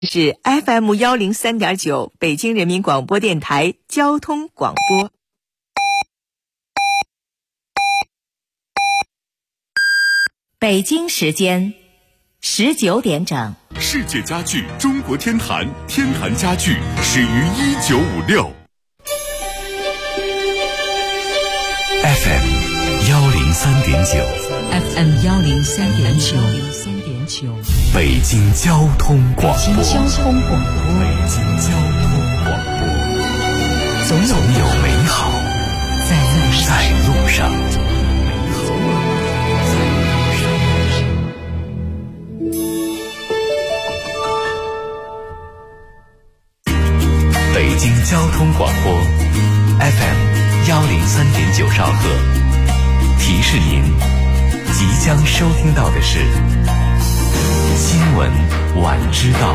是 FM103.9 北京人民广播电台交通广播。 北京时间19点整。 世界家具中国天坛，天坛家具始于1956。 FM103.9 北京交通广播。总有美好在路上。北京交通广播 FM103.9兆赫，提示您即将收听到的是新闻晚知道。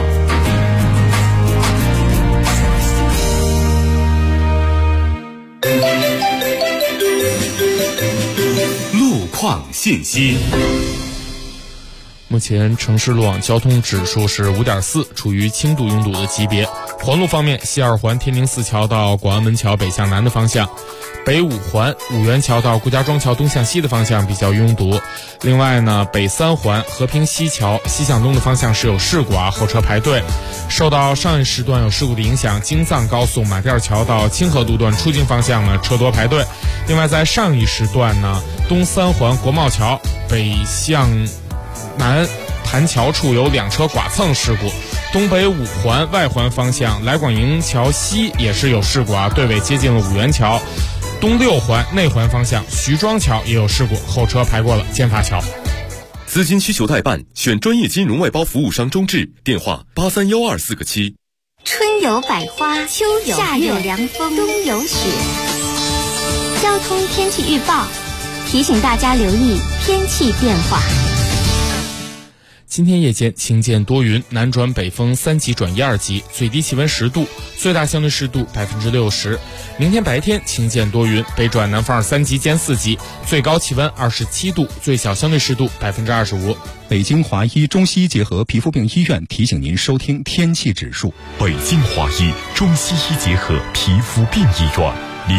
路况信息。 目前城市路网交通指数是 5.4， 处于轻度拥堵的级别。环路方面，西二环天宁寺桥到广安门桥北向南的方向，北五环五元桥到顾家庄桥东向西的方向比较拥堵。另外呢，北三环和平西桥西向东的方向是有事故后车排队。受到上一时段有事故的影响，京藏高速马甸桥到清河路段出京方向呢车多排队。另外在上一时段呢，东三环国贸桥北向南盘桥处有2车剐蹭事故，东北五环外环方向来广营桥西也是有事故队尾接近了五元桥。东六环内环方向徐庄桥也有事故，后车排过了建发桥。 资金需求代办，选专业金融外包服务商中智，电话831247个7。 春有百花，秋有夏有凉风，冬有雪。交通天气预报提醒大家留意天气变化。 今天夜间晴间多云，南转北风3级转1、2级，最低气温10度，最大相对湿度60%。明天白天晴间多云，北转南风3级兼4级，最高气温27度，最小相对湿度25%。 北京华医中西医结合皮肤病医院提醒您收听天气指数。 北京华医中西医结合皮肤病医院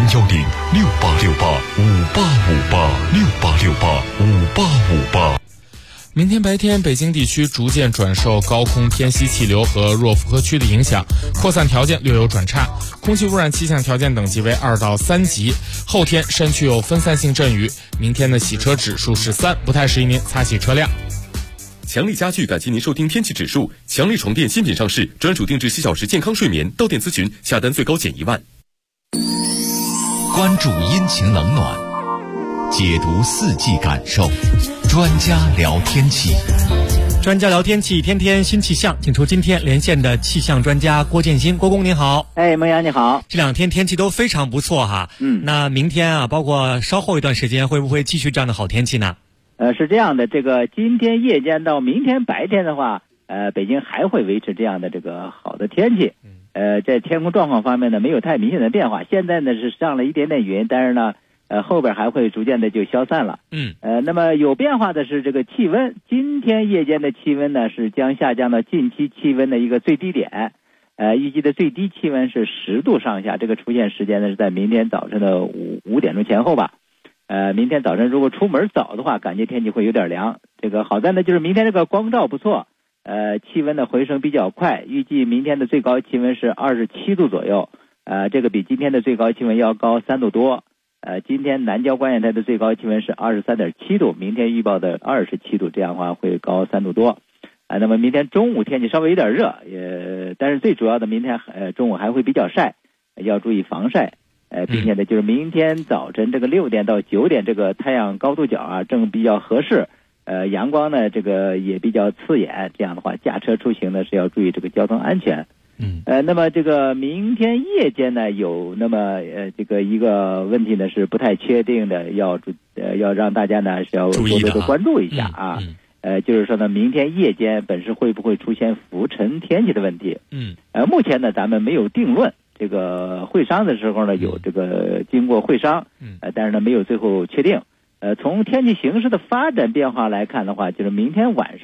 ，0106868585858，688585858。 明天白天，北京地区逐渐转受高空偏西气流和弱负荷区的影响，扩散条件略有转差，空气污染气象条件等级为2到3级。后天山区有分散性阵雨，明天的洗车指数是3，不太适宜您擦洗车辆。 强力家具感谢您收听天气指数。强力床垫新品上市，专属定制7小时健康睡眠，到店咨询，下单最高减1万。 关注阴晴冷暖，解读四季感受，专家聊天气。 专家聊天气，天天新气象，请出今天连线的气象专家郭建新。郭工您好。 孟阳你好。 这2天天气都非常不错哈。那明天包括稍后一段时间会不会继续这样的好天气呢？ 是这样的，这个今天夜间到明天白天的话，北京还会维持这样的这个好的天气。在天空状况方面呢，没有太明显的变化。现在呢是上了一点点云，但是呢后边还会逐渐的就消散了。那么有变化的是这个气温，今天夜间的气温呢是将下降到近期气温的一个最低点，预计的最低气温是10度上下，这个出现时间呢是在明天早晨的5点钟前后吧。明天早晨如果出门早的话，感觉天气会有点凉。这个好在呢就是明天这个光照不错，气温的回升比较快，预计明天的最高气温是27度左右，这个比今天的最高气温要高3度多。今天南郊观远台的最高气温是23.7度，明天预报的27度，这样的话会高3度多。那么明天中午天气稍微有点热，但是最主要的明天中午还会比较晒，要注意防晒。并且呢就是明天早晨这个6点到9点这个太阳高度角正比较合适，阳光呢这个也比较刺眼，这样的话驾车出行呢是要注意这个交通安全。那么这个明天夜间呢有那么这个一个问题呢是不太确定的，要让大家呢是要多多的关注一下就是说呢明天夜间本市会不会出现浮尘天气的问题。目前呢咱们没有定论，这个会商的时候呢有这个经过会商，但是呢没有最后确定。从天气形势的发展变化来看的话，就是明天晚上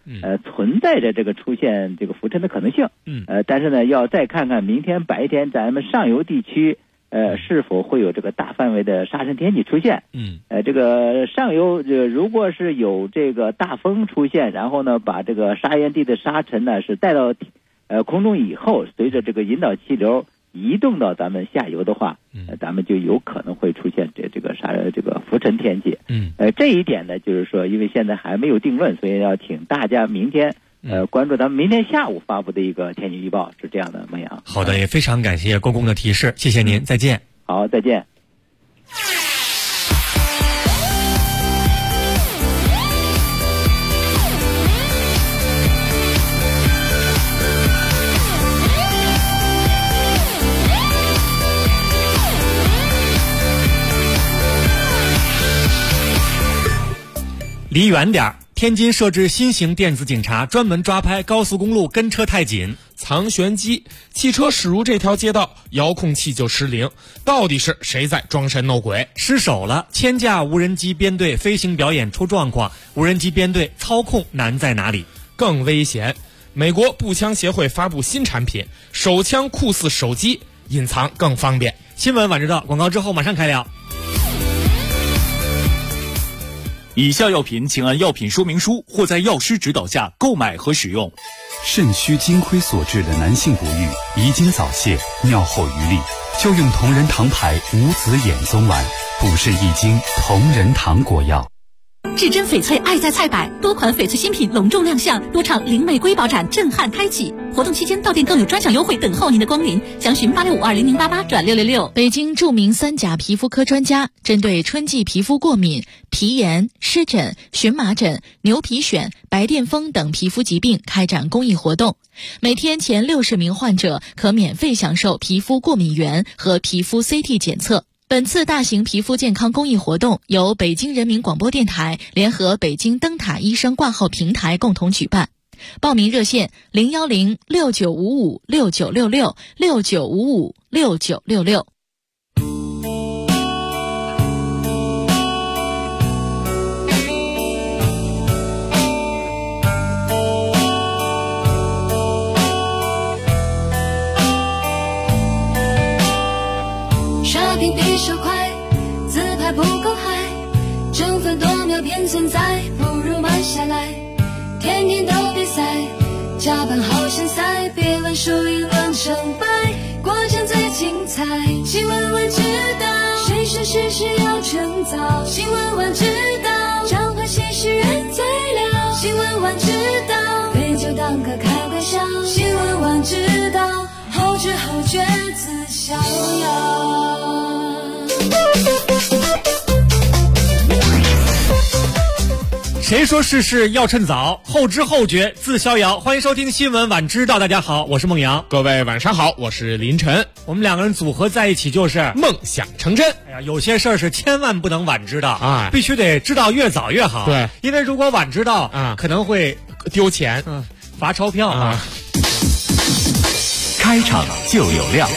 存在着这个出现这个浮尘的可能性。但是呢，要再看看明天白天咱们上游地区是否会有这个大范围的沙尘天气出现。这个上游如果是有这个大风出现，然后呢把这个沙源地的沙尘呢是带到空中以后，随着这个引导气流移动到咱们下游的话，咱们就有可能会出现这个浮尘天气。这一点呢，就是说，因为现在还没有定论，所以要请大家明天关注咱们明天下午发布的一个天气预报，是这样的，孟阳。 好的，也非常感谢公公的提示，谢谢您，再见。 好，再见。 离远点儿，天津设置新型电子警察，专门抓拍高速公路跟车太紧。 藏玄机，汽车驶入这条街道，遥控器就失灵，到底是谁在装神弄鬼？ 失手了，千架无人机编队飞行表演出状况，无人机编队操控难在哪里？ 更危险，美国步枪协会发布新产品，手枪酷似手机，隐藏更方便。 新闻晚知道，广告之后马上开聊。 以下药品请按药品说明书或在药师指导下购买和使用。 肾虚金亏所致的男性不育、遗精早泄、尿后余力，就用同仁堂牌无籽眼松丸，补肾益精，同仁堂果药。 至臻翡翠爱在菜百，多款翡翠新品隆重亮相，多场灵美瑰宝展震撼开启。活动期间到店更有专享优惠等候您的光临，详询86520088转666。 北京著名3甲皮肤科专家针对春季皮肤过敏、皮炎、湿疹、荨麻疹、牛皮癣、白癜风等皮肤疾病开展公益活动，每天前60名患者可免费享受皮肤过敏原和皮肤 CT 检测。本次大型皮肤健康公益活动由北京人民广播电台联合北京灯塔医生挂号平台共同举办。报名热线01069556966 69556966。 刷屏比手快，自拍不够嗨，争分夺秒变存在，不如慢下来。天天都比赛，加班好像赛，别问输赢论成败，过程最精彩。新闻晚知道，谁说事事要趁早？新闻晚知道，掌握新鲜人最了。新闻晚知道，对就当个开玩笑。新闻晚知道，后知后觉自逍遥。 谁说事事要趁早？后知后觉自逍遥。欢迎收听新闻晚知道，大家好，我是孟阳。 各位晚上好，我是林晨。 我们两个人组合在一起就是梦想成真。 哎呀，有些事儿是千万不能晚知道啊，必须得知道越早越好。 对， 因为如果晚知道啊，可能会丢钱， 罚钞票啊。 开场就有料。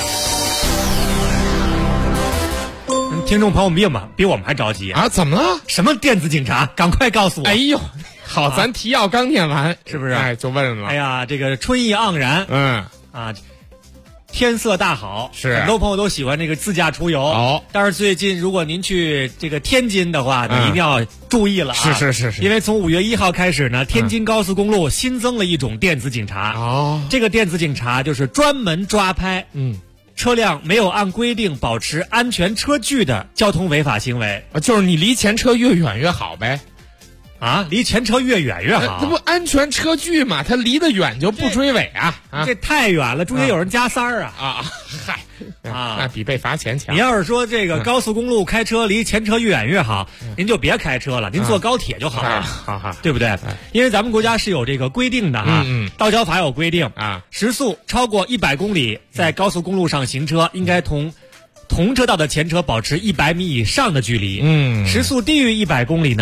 听众朋友们比我们还着急啊！怎么了？ 什么电子警察？赶快告诉我！ 哎呦，好，咱提要刚念完， 是不是？ 哎，就问了。 哎呀，这个春意盎然，天色大好， 是很多朋友都喜欢这个自驾出游。哦，但是最近如果您去这个天津的话，你一定要注意了啊！ 是， 因为从5月1号开始呢，天津高速公路新增了一种电子警察。 哦， 这个电子警察就是专门抓拍。车辆没有按规定保持安全车距的交通违法行为， 就是你离前车越远越好呗。 啊，离前车越远越好， 这不安全车距嘛？他离得远就不追尾啊！ 这太远了，中间有人加塞儿嗨那比被罚钱强。 你要是说这个高速公路开车离前车越远越好，您就别开车了，您坐高铁就好了， 好， 对不对？因为咱们国家是有这个规定的哈，道交法有规定啊， 时速超过100公里，在高速公路上行车应该同车道的前车保持100米以上的距离。时速低于100公里呢，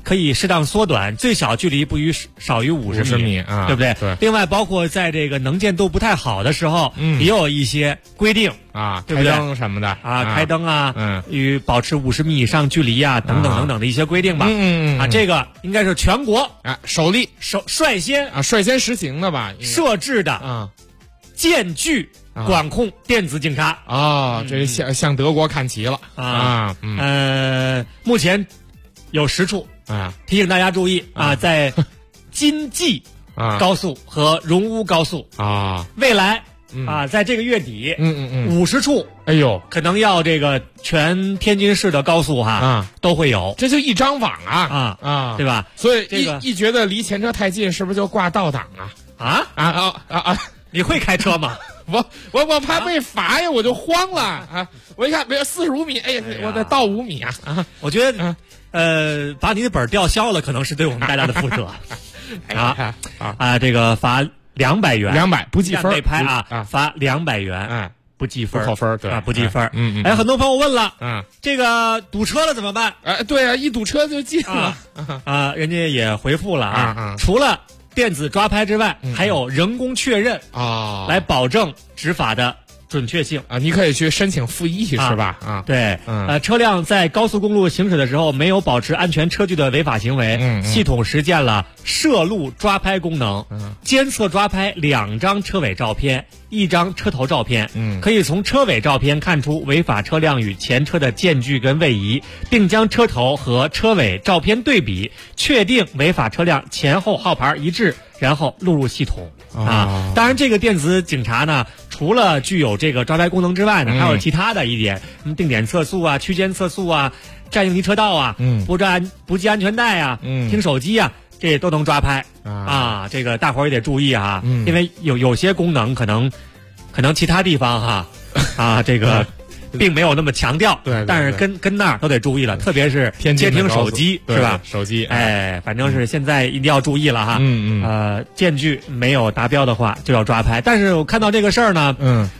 可以适当缩短，最小距离不少于50米啊， 对不对？ 对。 另外，包括在这个能见度不太好的时候，也有一些规定啊， 对不对？ 开灯什么的啊，开灯啊，与保持50米以上距离啊，等等等等的一些规定吧。啊，这个应该是全国率先实行的吧？ 设置的啊，艰巨管控电子警察啊，这向德国看齐了啊。 目前有10处啊， 提醒大家注意啊，在京济高速和荣乌高速啊， 未来啊，在这个月底，50处， 哎呦， 可能要这个全天津市的高速都会有， 这就一张网啊， 对吧？ 所以一觉得离前车太近，是不是就挂倒档你会开车吗？ 我怕被罚呀，我就慌了啊！我一看没有45米，哎呀，我得倒5米啊！ 我觉得把你的本吊销了，可能是对我们大家的负责这个罚200元 ，200不计分， 被拍罚200元，不计分， 不扣分，对， 不计分。很多朋友问了，这个堵车了怎么办？ 对啊，一堵车就进了人家也回复了除了电子抓拍之外，还有人工确认来保证执法的准确性你可以去申请复议是吧？ 对，车辆在高速公路行驶的时候没有保持安全车距的违法行为，系统实现了摄录抓拍功能，监测抓拍2张车尾照片，1张车头照片，可以从车尾照片看出违法车辆与前车的间距跟位移，并将车头和车尾照片对比，确定违法车辆前后号牌一致，然后录入系统当然，这个电子警察呢，除了具有这个抓拍功能之外呢，还有其他的一点，定点测速啊、区间测速啊、占应急车道啊、不系安全带啊、听手机啊，这都能抓拍这个大伙儿也得注意因为有些功能可能其他地方这个并没有那么强调， 对， 但是跟那儿都得注意了，特别是接听手机是吧？ 手机， 反正是现在一定要注意了间距没有达标的话就要抓拍。但是我看到这个事儿呢，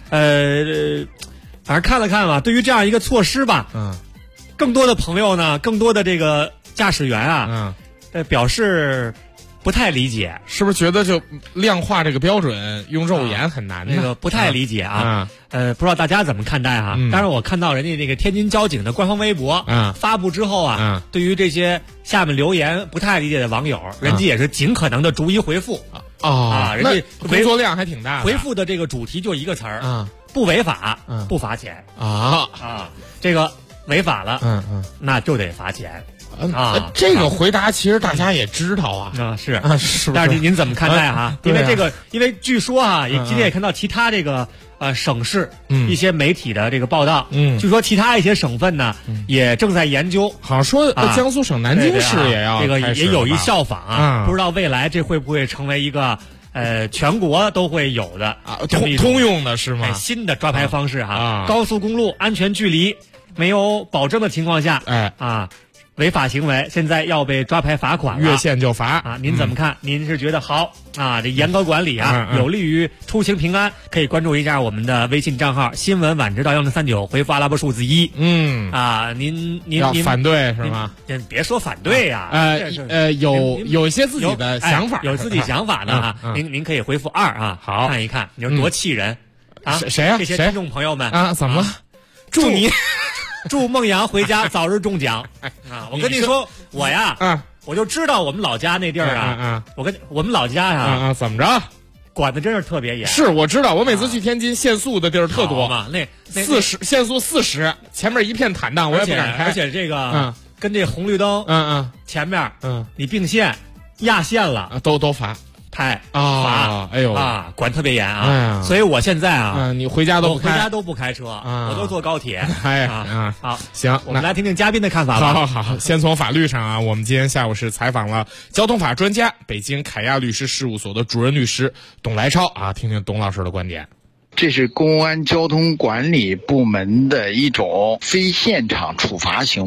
反正看了看吧，对于这样一个措施吧，更多的朋友呢，更多的这个驾驶员表示不太理解， 是不是觉得就量化这个标准用肉眼很难呢？ 那个不太理解不知道大家怎么看待当然我看到人家这个天津交警的官方微博发布之后对于这些下面留言不太理解的网友，人家也是尽可能的逐一回复人家工作量还挺大的， 回复的这个主题就一个词儿不违法不罚钱这个违法了那就得罚钱。 这个回答其实大家也知道是不是？ 但是您怎么看待因为据说今天也看到其他这个省市一些媒体的这个报道，据说其他一些省份呢也正在研究， 好像说江苏省南京市也要这个也有意效仿不知道未来这会不会成为一个全国都会有的通用的是吗？ 新的抓拍方式高速公路安全距离没有保证的情况下违法行为现在要被抓拍罚款了， 越线就罚您怎么看？您是觉得好这严格管理有利于出行平安？可以关注一下我们的微信账号新闻晚知道1039，回复阿拉伯数字1。您要反对是吗？ 别说反对有一些自己的想法， 有自己想法的您可以回复2 好， 看一看，你说多气人谁呀？ 这些听众朋友们怎么了？ 祝孟阳回家早日中奖我跟你说，我我就知道我们老家那地儿我们老家怎么着？ 管的真是特别严。 是我知道，我每次去天津限速的地儿特多嘛，那 40限速40，前面一片坦荡，我也不敢开。 而且这个跟这红绿灯前面你并线压线了都罚。 拍罚，哎呦管特别严所以我现在你回家都不开车我都坐高铁。好， 行， 我们来听听嘉宾的看法吧。 好，先从法律上我们今天下午是采访了交通法专家、北京凯亚律师事务所的主任律师董来超听听董老师的观点。 这是公安交通管理部门的一种非现场处罚行为，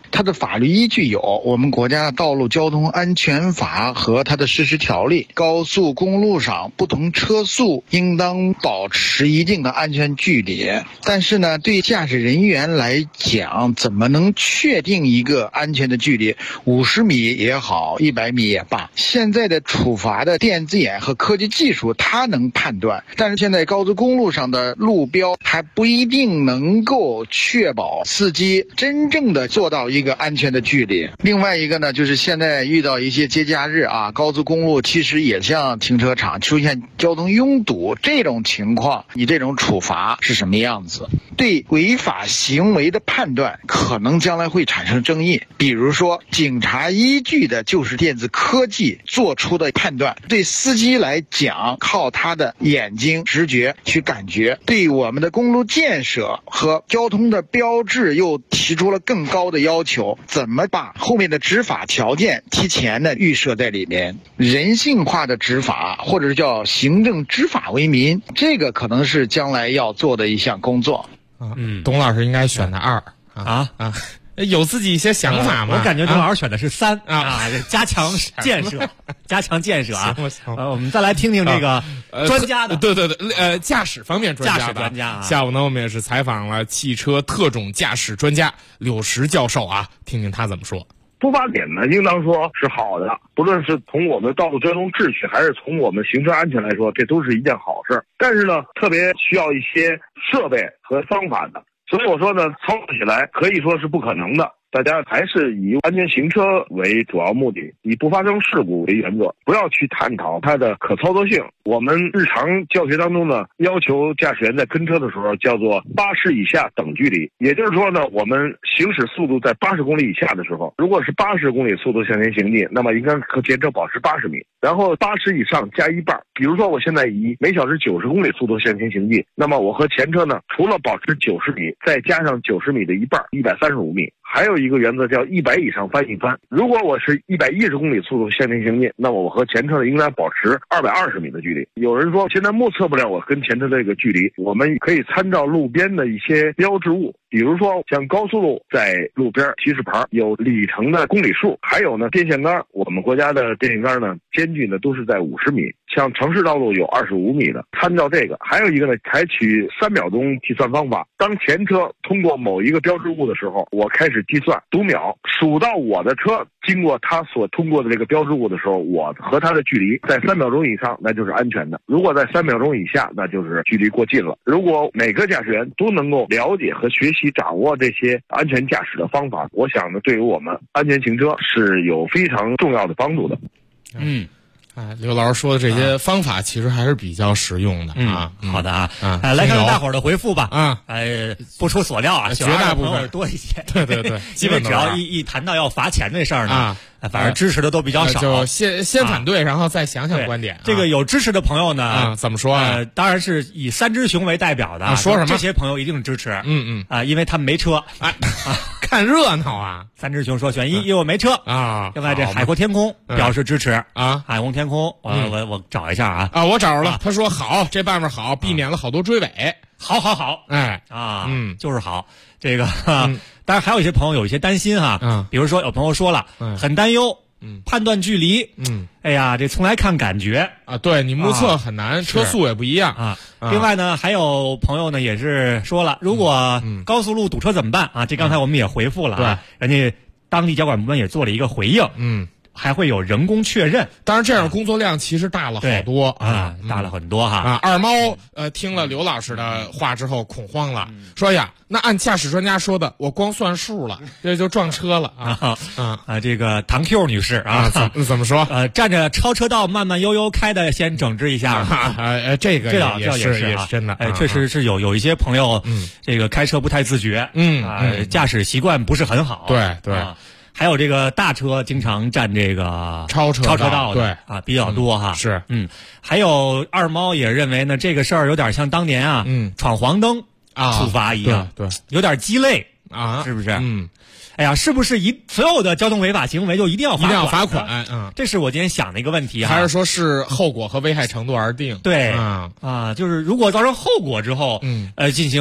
它的法律依据有我们国家道路交通安全法和它的实施条例，高速公路上不同车速应当保持一定的安全距离。但是呢，对驾驶人员来讲，怎么能确定一个安全的距离？50米也好，100米也罢，现在的处罚的电子眼和科技技术它能判断，但是现在高速公路上的路标还不一定能够确保司机真正的做到一个安全的距离。另外一个呢，就是现在遇到一些节假日啊，高速公路其实也像停车场出现交通拥堵这种情况，你这种处罚是什么样子？对违法行为的判断可能将来会产生争议，比如说警察依据的就是电子科技做出的判断，对司机来讲靠他的眼睛直觉去感觉，对我们的公路建设和交通的标志又提出了更高的要求，怎么把后面的执法条件提前的预设在里面，人性化的执法或者是叫行政执法为民，这个可能是将来要做的一项工作。 董老师应该选的2有自己一些想法吗？ 我感觉董老师选的是3加强建设，加强建设啊。我们再来听听这个专家的， 对，驾驶方面专家的。 驾驶专家啊。 下午呢，我们也是采访了汽车特种驾驶专家柳石教授啊，听听他怎么说。 出发点呢，应当说是好的，不论是从我们道路交通秩序，还是从我们行车安全来说，这都是一件好事。但是呢，特别需要一些设备和方法的，所以我说呢，操作起来可以说是不可能的。大家还是以安全行车为主要目的，以不发生事故为原则，不要去探讨它的可操作性。我们日常教学当中呢，要求驾驶员在跟车的时候叫做80以下等距离，也就是说呢，我们行驶速度在80公里以下的时候，如果是80公里速度向前行进，那么应该和前车保持80米，然后80以上加1半。比如说我现在以每小时90公里速度向前行进，那么我和前车呢，除了保持90米，再加上90米的1半，135米。还有一个原则叫100以上翻一番。如果我是110公里速度向前行进，那么我和前车应该保持220米的距离。有人说现在目测不了我跟前车这个距离，我们可以参照路边的一些标志物，比如说像高速路在路边提示牌有里程的公里数，还有呢电线杆，我们国家的电线杆呢间距呢都是在50米，像城市道路有25米的，参照这个。还有一个呢，采取3秒钟计算方法，当前车通过某一个标志物的时候，我开始计算读秒，数到我的车经过它所通过的这个标志物的时候，我和它的距离在3秒钟以上，那就是安全的；如果在3秒钟以下，那就是距离过近了。如果每个驾驶员都能够了解和学习掌握这些安全驾驶的方法，我想呢，对于我们安全行车是有非常重要的帮助的。 刘老师说的这些方法其实还是比较实用的啊。 好的啊，来看看大伙儿的回复吧。不出所料啊， 绝大部分多一些。 对， 基本只要一谈到要罚钱这事儿呢，反正支持的都比较少。 就先反对，然后再想想观点。 这个有支持的朋友呢， 怎么说啊？ 当然是以3只熊为代表的。 说什么？ 这些朋友一定支持。因为他们没车。 看热闹啊 ！3只熊说选1，因为我没车啊。另外这海阔天空表示支持啊。海阔天空，我找一下啊。 我找着了。他说好，这办法好，避免了好多追尾。 好，就是好。这个，当然还有一些朋友有一些担心哈。比如说有朋友说了，很担忧。判断距离，哎呀，这从来看感觉啊，对你目测很难，车速也不一样啊。另外呢，还有朋友呢也是说了，如果高速路堵车怎么办啊？这刚才我们也回复了啊，人家当地交管部门也做了一个回应，还会有人工确认。 当然，这样工作量其实大了好多大了很多哈。 二猫听了刘老师的话之后恐慌了，说呀，那按驾驶专家说的，我光算数了，这就撞车了这个唐 Q 女士啊， 怎么说？ 站着超车道慢慢悠悠开的，先整治一下。 这个也是真的， 确实是有一些朋友，这个开车不太自觉，驾驶习惯不是很好。 对。 还有这个大车经常占这个超车道的，对比较多哈。 是， 还有二猫也认为呢，这个事儿有点像当年闯黄灯处罚一样， 对， 有点鸡肋啊， 是不是？哎呀，是不是所有的交通违法行为就一定要罚款？这是我今天想的一个问题啊。 还是说是后果和危害程度而定？ 对就是如果造成后果之后，进行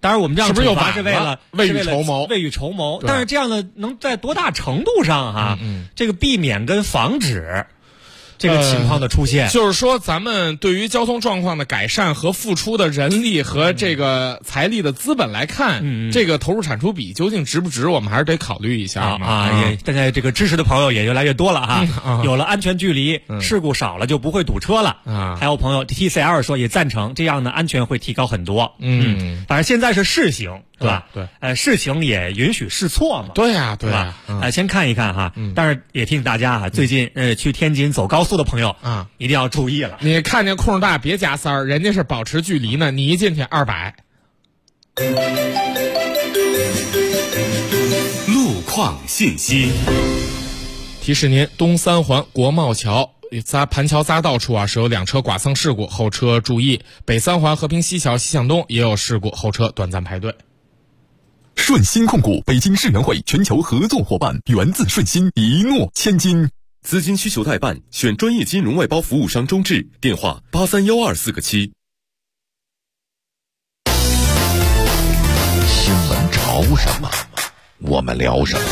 当然我们这样处罚是为了未雨绸缪， 未雨绸缪。但是这样的能在多大程度上哈，这个避免跟防止这个情况的出现， 就是说咱们对于交通状况的改善和付出的人力和这个财力的资本来看，这个投入产出比究竟值不值，我们还是得考虑一下也现在这个支持的朋友也越来越多了哈，有了安全距离，事故少了就不会堵车了还有朋友 TCL 说也赞成，这样的安全会提高很多。反正现在是试行。是吧？ 对， 试行也允许试错嘛。 对呀，对吧？先看一看哈。但是也提醒大家哈，最近去天津走高速的朋友一定要注意了。 你看见空大别加塞儿，人家是保持距离呢，你一进去200。 路况信息提示您，东三环国贸桥盘桥匝道处是有2车剐蹭事故，后车注意。北三环和平西桥西向东也有事故，后车短暂排队。 顺鑫控股北京世园会全球合作伙伴，源自顺鑫，一诺千金。 资金需求代办，选专业金融外包服务商中智，电话831247。 新闻潮什么，我们聊什么。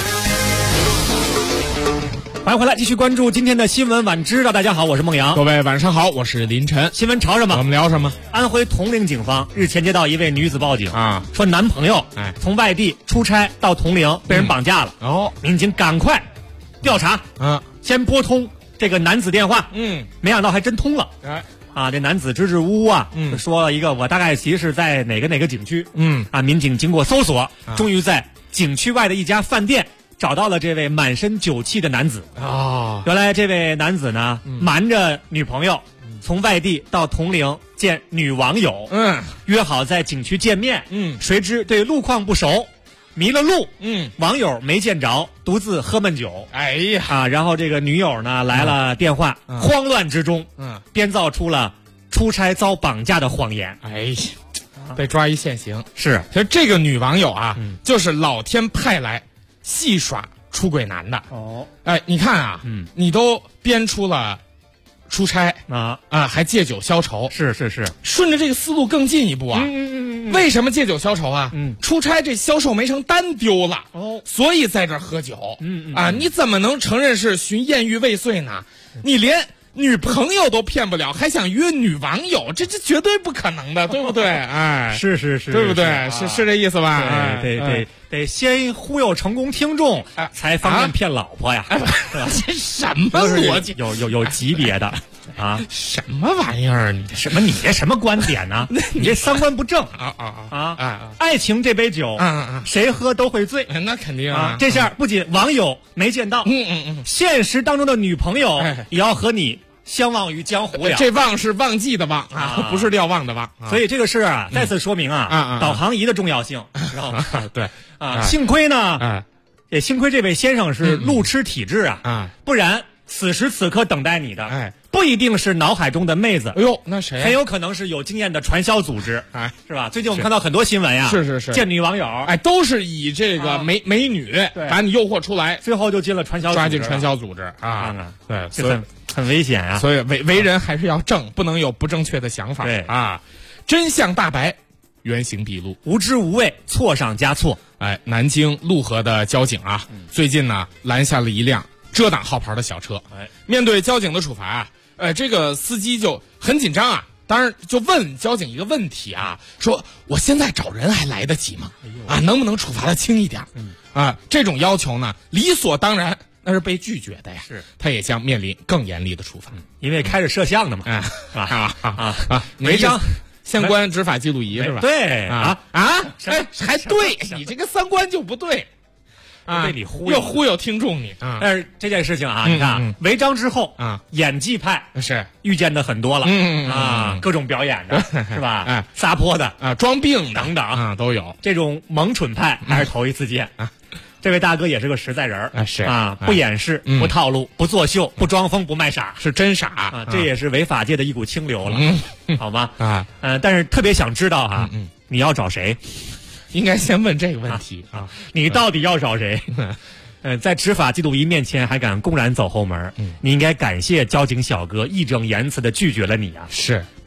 欢迎回来，继续关注今天的新闻晚知道。大家好，我是孟阳。 各位晚上好，我是林晨。 新闻潮什么？ 我们聊什么？ 安徽铜陵警方日前接到一位女子报警说男朋友从外地出差到铜陵被人绑架了。民警赶快调查，先拨通这个男子电话，没想到还真通了。这男子支支吾吾说了一个我大概其实是在哪个景区。民警经过搜索，终于在景区外的一家饭店找到了这位满身酒气的男子。原来这位男子呢，瞒着女朋友从外地到铜陵见女网友，约好在景区见面，谁知对路况不熟，迷了路，网友没见着，独自喝闷酒。 哎呀， 然后这个女友呢来了电话，慌乱之中，编造出了出差遭绑架的谎言。 哎呀，被抓一现行。 是， 其实这个女网友就是老天派来戏耍出轨男的。你看你都编出了出差还借酒消愁。 是， 顺着这个思路更进一步为什么借酒消愁出差这销售没成单丢了所以在这儿喝酒。你怎么能承认是寻艳遇未遂呢？你连女朋友都骗不了，还想约女网友，这绝对不可能的，对不对？ 是， 对不对？是这意思吧？ 得先忽悠成功听众，才方便骗老婆呀。 这什么逻辑？ 有级别的什么玩意儿？ 你这什么观点呢？你这三观不正爱情这杯酒，谁喝都会醉。 那肯定这下不仅网友没见到，现实当中的女朋友也要和你相忘于江湖了。 这忘是忘记的忘不是瞭望的望。 所以这个事再次说明导航仪的重要性，知道吗？ 对幸亏呢，也幸亏这位先生是路痴体质不然此时此刻等待你的不一定是脑海中的妹子。 那谁？ 很有可能是有经验的传销组织是吧？最近我们看到很多新闻呀， 是见女网友都是以这个美女把你诱惑出来， 最后就进了传销组织， 抓进传销组织对，所以很危险啊。 所以为人还是要正，不能有不正确的想法。 对真相大白，原形毕露， 无知无畏，错上加错。 南京陆河的交警最近呢拦下了一辆遮挡号牌的小车。面对交警的处罚这个司机就很紧张当然就问交警一个问题说我现在找人还来得及吗？能不能处罚的轻一点？这种要求呢理所当然那是被拒绝的呀。 是， 他也将面临更严厉的处罚， 因为开着摄像的嘛。 违章。三观执法记录仪是吧？ 对还对，你这个三观就不对被你忽悠， 又忽悠听众你但是这件事情你看违章之后演技派是遇见的很多了各种表演的是吧？撒泼的装病的等等都有。 这种萌蠢派还是头一次见这位大哥也是个实在人不掩饰不套路不作秀不装疯不卖傻， 是真傻这也是违法界的一股清流了好吗？但是特别想知道你要找谁？ 应该先问这个问题你到底要找谁？在执法记录仪面前还敢公然走后门你应该感谢交警小哥义正言辞的拒绝了你是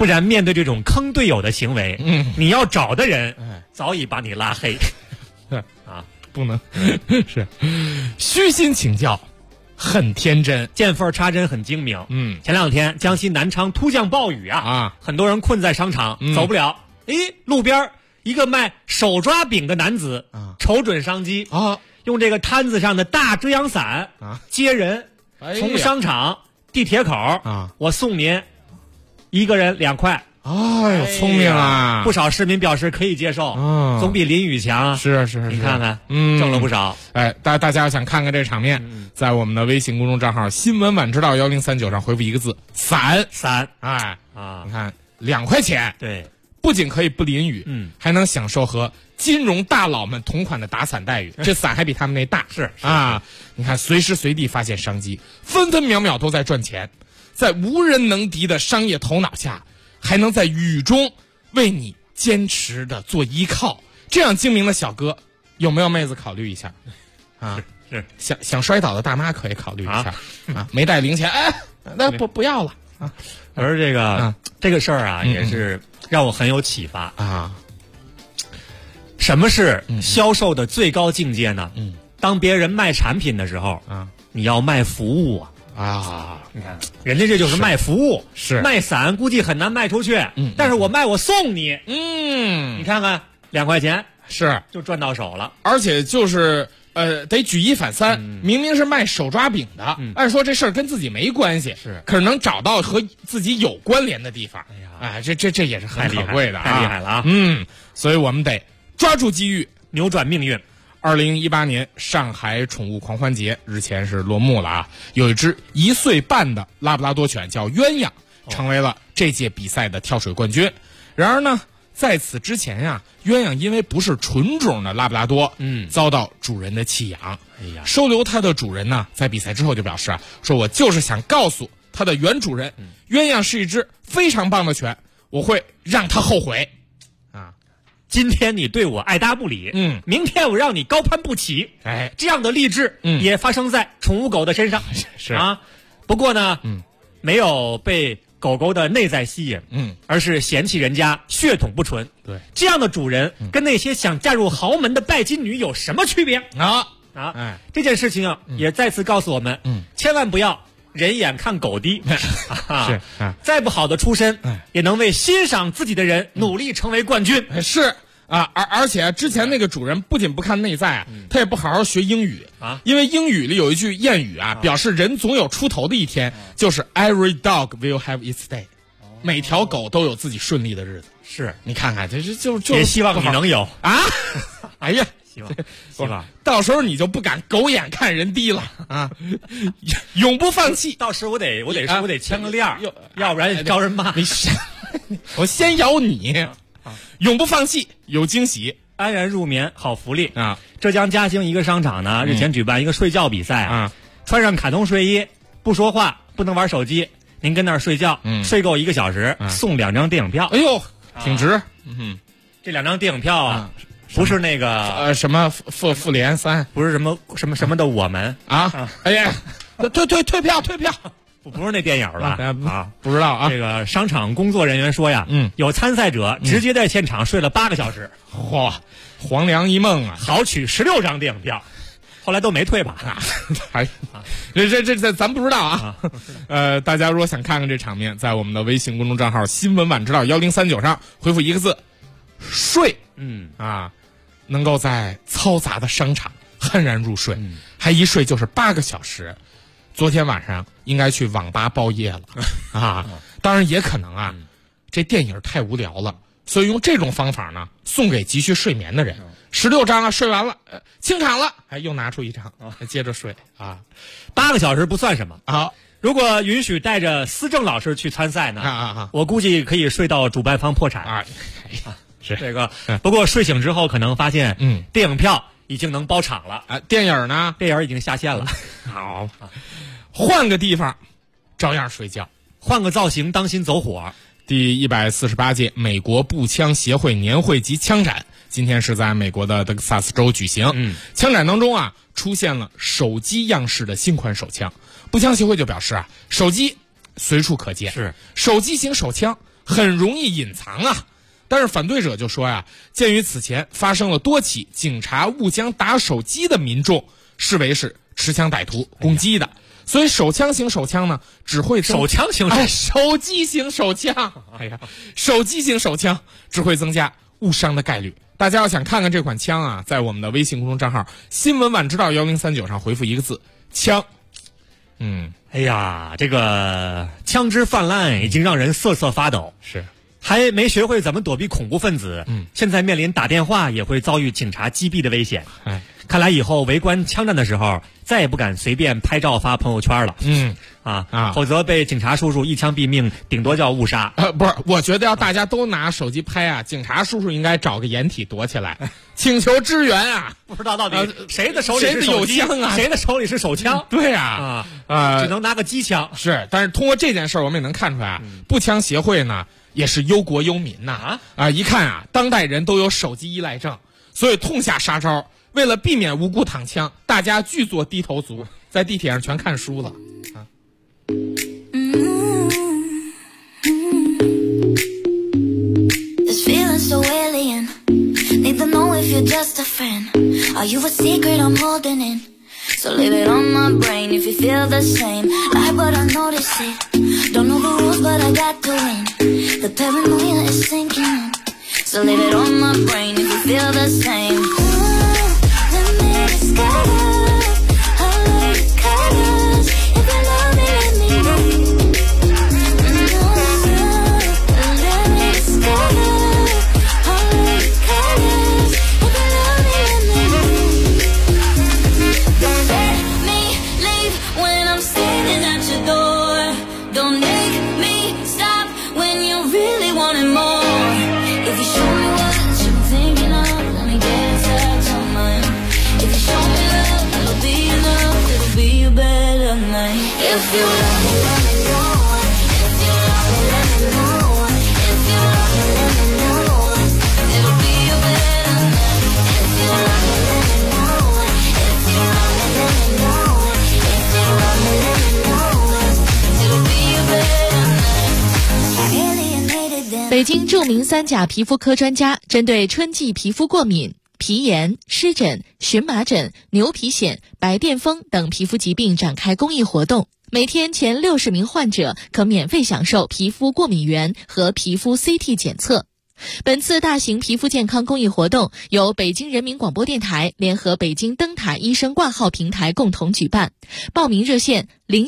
不然面对这种坑队友的行为，你要找的人早已把你拉黑。 啊，不能是虚心请教，很天真， 见缝插针，很精明。前2天江西南昌突降暴雨啊，很多人困在商场走不了。路边一个卖手抓饼的男子瞅准商机啊，用这个摊子上的大遮阳伞接人，从商场地铁口我送您1个人2块。 哎呦，聪明啊！ 不少市民表示可以接受，总比淋雨强。 是， 你看看，挣了不少。 哎，大家要想看看这场面，在我们的微信公众账号新闻晚知道1039上回复1个字伞。哎你看2块钱， 对， 不仅可以不淋雨，还能享受和金融大佬们同款的打伞待遇。这伞还比他们那大， 是你看随时随地发现商机，分分秒秒都在赚钱，在无人能敌的商业头脑下，还能在雨中为你坚持的做依靠。这样精明的小哥，有没有妹子考虑一下？ 是想摔倒的大妈可以考虑一下没带零钱，那不要了啊。 而这个事儿也是让我很有启发啊。 什么是销售的最高境界呢？当别人卖产品的时候你要卖服务你看人家这就是卖服务， 是卖伞估计很难卖出去，但是我卖我送你，你看看2块钱是就赚到手了， 而且就是得举一反三，明明是卖手抓饼的，按说这事儿跟自己没关系，可是能找到和自己有关联的地方，这也是很可贵的， 太厉害了啊！ 所以我们得抓住机遇， 扭转命运。 2018年上海宠物狂欢节日前是落幕了啊，有一只1岁半的拉布拉多犬叫鸳鸯，成为了这届比赛的跳水冠军。然而呢，在此之前鸳鸯因为不是纯种的拉布拉多，遭到主人的弃养。收留它的主人呢，在比赛之后就表示说我就是想告诉它的原主人，鸳鸯是一只非常棒的犬，我会让它后悔。 今天你对我爱答不理，明天我让你高攀不起，这样的励志也发生在宠物狗的身上， 是不过呢，没有被狗狗的内在吸引，而是嫌弃人家血统不纯。 对， 这样的主人跟那些想嫁入豪门的拜金女有什么区别这件事情也再次告诉我们，千万不要人眼看狗低， 是再不好的出身，也能为欣赏自己的人努力成为冠军。 是而且之前那个主人不仅不看内在他也不好好学英语因为英语里有一句谚语表示人总有出头的一天，就是 Every dog will have its day，每条狗都有自己顺利的日子。 是你看看，这就也希望你能有哎呀， 希望到时候你就不敢狗眼看人低了永不放弃。 到时我得签个链要不然招人骂。 我先咬你。永不放弃，有惊喜， 安然入眠，好福利浙江嘉兴一个商场呢，日前举办一个睡觉比赛穿上卡通睡衣，不说话，不能玩手机，您跟那儿睡觉，睡够1个小时，送2张电影票。 哎呦，挺值。 这2张电影票不是那个什么复联3， 不是什么的我们哎呀，退票。 不是那电影了不知道这个商场工作人员说有参赛者直接在现场睡了8个小时， 黄粱一梦豪取16张电影票，后来都没退吧？ 这咱不知道大家如果想看看这场面，在我们的微信公众账号新闻晚知道1039上回复1个字睡，能够在嘈杂的商场酣然入睡，还一睡就是8个小时。昨天晚上应该去网吧包夜了当然也可能这电影太无聊了，所以用这种方法呢送给急需睡眠的人。16张睡完了清场了，又拿出1张接着睡 8个小时不算什么如果允许带着思政老师去参赛呢我估计可以睡到主办方破产是这个不过睡醒之后可能发现电影票已经能包场了电影呢？ 电影已经下线了好换个地方照样睡觉， 换个造型当心走火。 第148届美国步枪协会年会及枪展今天是在美国的德克萨斯州举行枪展当中出现了手机样式的新款手枪。步枪协会就表示手机随处可见， 是手机型手枪很容易隐藏啊。但是反对者就说呀，鉴于此前发生了多起警察误将打手机的民众视为是持枪歹徒攻击的，所以手枪型手枪呢只会手枪型手机型手枪，手机型手枪只会增加误伤的概率。大家要想看看这款枪啊，在我们的微信公众账号新闻晚知道1039上回复一个字枪。 哎呀，这个枪支泛滥已经让人瑟瑟发抖， 是还没学会怎么躲避恐怖分子，现在面临打电话也会遭遇警察击毙的危险。看来以后围观枪战的时候再也不敢随便拍照发朋友圈了。否则被警察叔叔一枪毙命，顶多叫误杀。 不是，我觉得要大家都拿手机拍啊，警察叔叔应该找个掩体躲起来，请求支援啊！ 不知道到底谁的手里是手机有枪啊， 谁的手里是手枪？ 对啊， 只能拿个机枪。 是，但是通过这件事儿，我们也能看出来，步枪协会呢也是忧国忧民呐。一看啊，当代人都有手机依赖症，所以痛下杀招。为了避免无辜躺枪，大家俱做低头族，在地铁上全看书了。 This feeling so alien. Need to know if you're just a friend. Are you a secret I'm holding in? So leave it on my brain if you feel the same. Lie, but I notice it. Don't know the rules, but I got to win. The paranoia is sinking in. So leave it on my brain if you feel the same. Let me discover all of the colors. If you love me, let me know. Let me discover all of the colors. If you love me, let me know. Don't let me leave when I'm standing at your door. Don't make me stop when you really want it more. If you show me what you're thinking of, let me get inside your mind. If you show me love, it'll be enough, it'll be a better night. If you love me, let me know. If you love me, let me know. If you love me, let me know. It'll be a better night. If you love me, let me know. If you love me, let me know. If you love me, let me know. It'll be a better night. Alienated them. 北京著名三甲皮肤科专家针对春季皮肤过敏、皮炎、湿疹、荨麻疹、牛皮癣、白癜风等皮肤疾病展开公益活动，每天前60名患者可免费享受皮肤过敏原和皮肤 CT 检测。本次大型皮肤健康公益活动由北京人民广播电台联合北京灯塔医生挂号平台共同举办，报名热线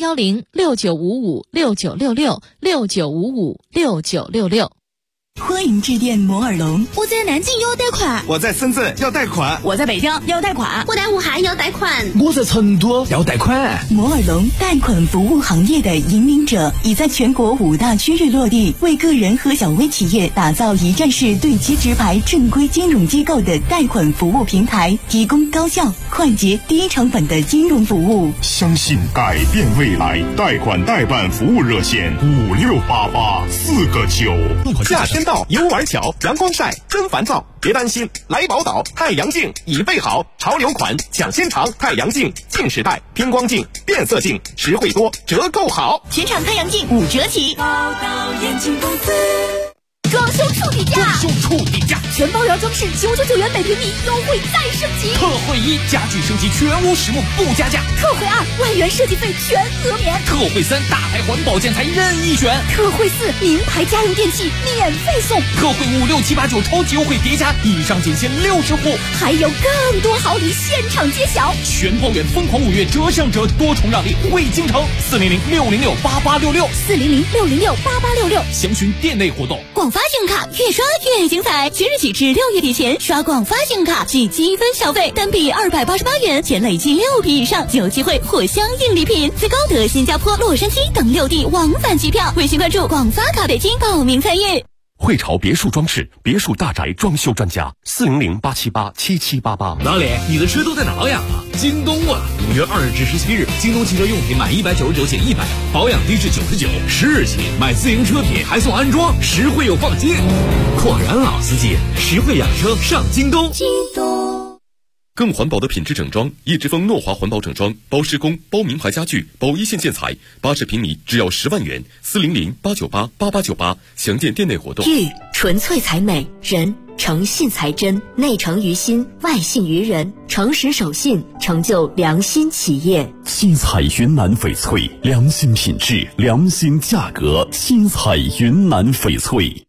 010-6955-6966，6955-6966。 欢迎致电摩尔龙。 我在南京要贷款， 我在深圳要贷款， 我在北京要贷款， 我在武汉要贷款， 我在成都要贷款。 摩尔龙贷款服务行业的引领者，已在全国5大区域落地，为个人和小微企业打造一站式对接直排正规金融机构的贷款服务平台，提供高效、快捷、低成本的金融服务。 相信改变未来，贷款代办服务热线5688-4个9。 夏天到，游玩巧，阳光晒，真烦躁。别担心，来宝岛太阳镜已备好，潮流款抢先尝，太阳镜近视带、偏光镜、变色镜，实惠多，折扣好， 全场太阳镜5折起。 宝岛眼镜公司。 装修处底价， 装修处底价， 全包圆装饰999元每平米，优惠再升级。 特惠1，家具升级全屋实木不加价。 特惠2，万元设计费全额免。 特惠3，大牌环保建材任意选。 特惠4，名牌家用电器免费送。 特惠5、6、7、8、9超级优惠叠加，以上仅限60户， 还有更多好礼现场揭晓。 全包圆疯狂5月折上折，多重让利惠京城，400-606-8866，400-606-8866，详询店内活动。 广发信用卡越刷越精彩，即日起至6月底前刷广发信用卡即积分消费，单笔288元，且累计6笔以上就有机会获相应礼品，最高得新加坡、洛杉矶等6地往返机票。微信关注广发卡北京报名参与。 汇潮别墅装饰，别墅大宅装修专家，400-878-7788。 哪里？你的车都在哪养啊？京东啊！5月2日至17日，京东汽车用品满199减100，保养低至99，10日起买自营车品还送安装，实惠又放心。果然老司机，实惠养车上京东。 京东。 更环保的品质整装，叶之峰诺华环保整装，包施工、包名牌家具、包一线建材，80平米只要10万元，400-898-8898，详见店内活动。 玉纯粹才美，人诚信才真，内诚于心，外信于人，诚实守信，成就良心企业。 新彩云南翡翠，良心品质，良心价格。新彩云南翡翠。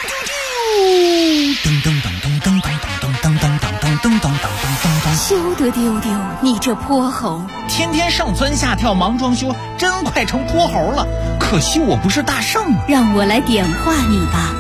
噔噔噔噔噔噔噔噔噔噔噔噔噔噔噔。 休得丢丢，你这泼猴！ 天天上蹿下跳忙装修，真快成泼猴了。可惜我不是大圣啊。 让我来点化你吧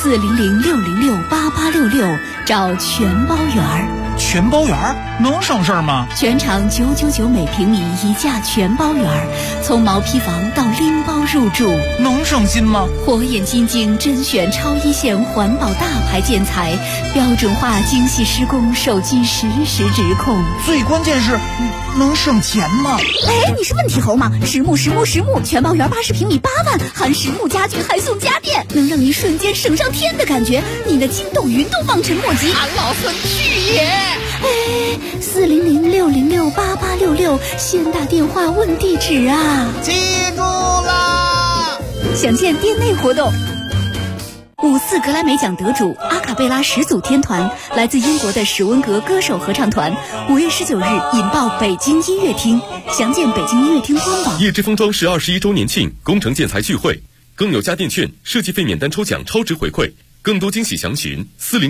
，400-606-8866，找全包园。 全包园能省事儿吗？ 全场999每平米一价全包园，从毛坯房到拎包入住， 能省心吗？ 火眼金睛甄选超一线环保大牌建材，标准化精细施工，手机实时直控。 最关键是能省钱吗？ 哎，你是问题猴吗？实木全包园80平米8万，含实木家具还送家电，能让你瞬间省上天的感觉，你的筋斗云都望尘莫及。 俺老孙去也！ 哎，400-606-8866，先打电话问地址啊！ 记住啦！ 详见店内活动。54格莱美奖得主阿卡贝拉始祖天团，来自英国的史温格歌手合唱团，5月19日引爆北京音乐厅，详见北京音乐厅官网。 叶之峰装饰21周年庆工程建材聚会，更有家电券、设计费免单抽奖超值回馈，更多惊喜详询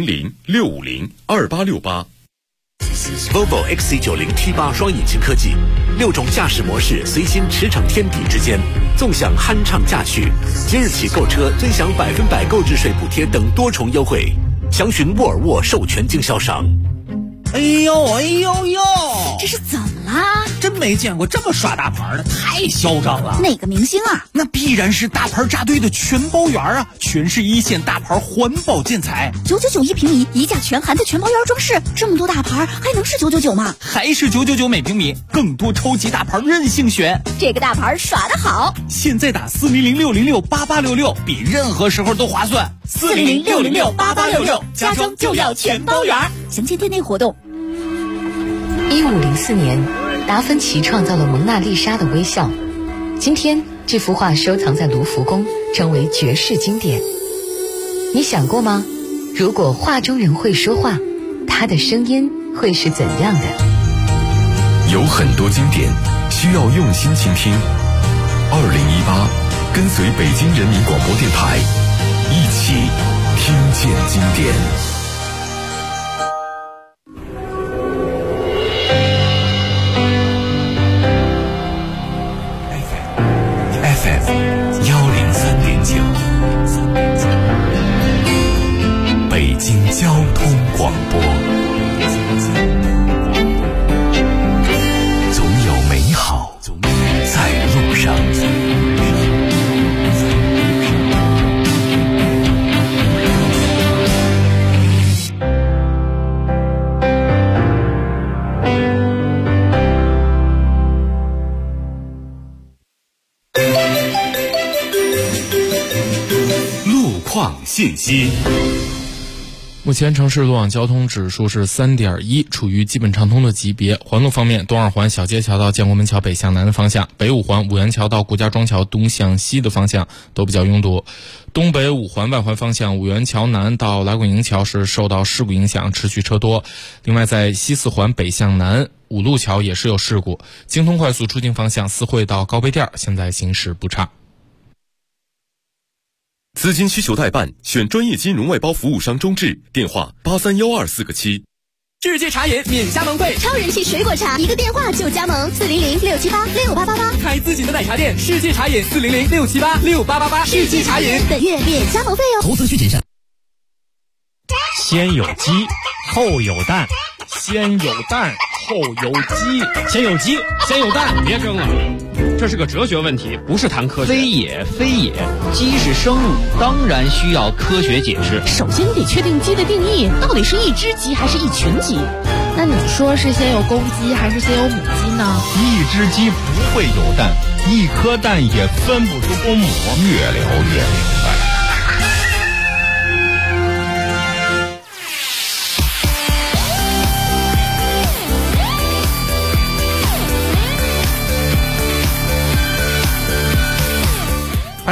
400-650-2868。 Volvo XC90 T8 双引擎科技，6种驾驶模式随心驰骋天地之间，纵享酣畅驾趣。即日起购车尊享100%购置税补贴等多重优惠，详询沃尔沃授权经销商。 哎呦， 这是怎么啦？ 真没见过这么耍大牌的，太嚣张了。 哪个明星啊？ 那必然是大牌扎堆的全包园啊，全是一线大牌环保建材 ，999一平米，一价全含的全包园装饰，这么多大牌还能是999吗？ 还是999每平米，更多超级大牌任性选。 这个大牌耍得好， 现在打400-606-8866，比任何时候都划算。 400-606-8866，家装就要全包园。详见店内活动。 1504年，达芬奇创造了蒙娜丽莎的微笑。今天，这幅画收藏在卢浮宫，成为绝世经典。你想过吗？如果画中人会说话，他的声音会是怎样的？ 有很多经典需要用心倾听。2018，跟随北京人民广播电台，一起听见经典。北京交通广播，总有美好在路上。路况信息。 目前城市路网交通指数是3.1，处于基本畅通的级别。环路方面，东二环小街桥到建国门桥北向南的方向，北五环五元桥到顾家庄桥东向西的方向都比较拥堵。东北五环外环方向，五元桥南到来广营桥是受到事故影响，持续车多。另外，在西四环北向南，五路桥也是有事故。京通快速出京方向，四惠到高碑店现在行驶不畅。 资金需求代办，选专业金融外包服务商中智，电话831247个7。 世界茶饮免加盟费， 超人气水果茶，一个电话就加盟，400-678-6888。 开自己的奶茶店，世界茶饮400-678-6888。世界茶饮本月免加盟费哦。 投资需谨慎。 先有鸡，后有蛋。 先有蛋，后有鸡。 先有鸡，先有蛋。 别争了，这是个哲学问题，不是谈科学。 非也，鸡是生物，当然需要科学解释。 首先你得确定鸡的定义，到底是一只鸡还是一群鸡？那你说是先有公鸡还是先有母鸡呢？ 一只鸡不会有蛋，一颗蛋也分不出公母。越聊越明白。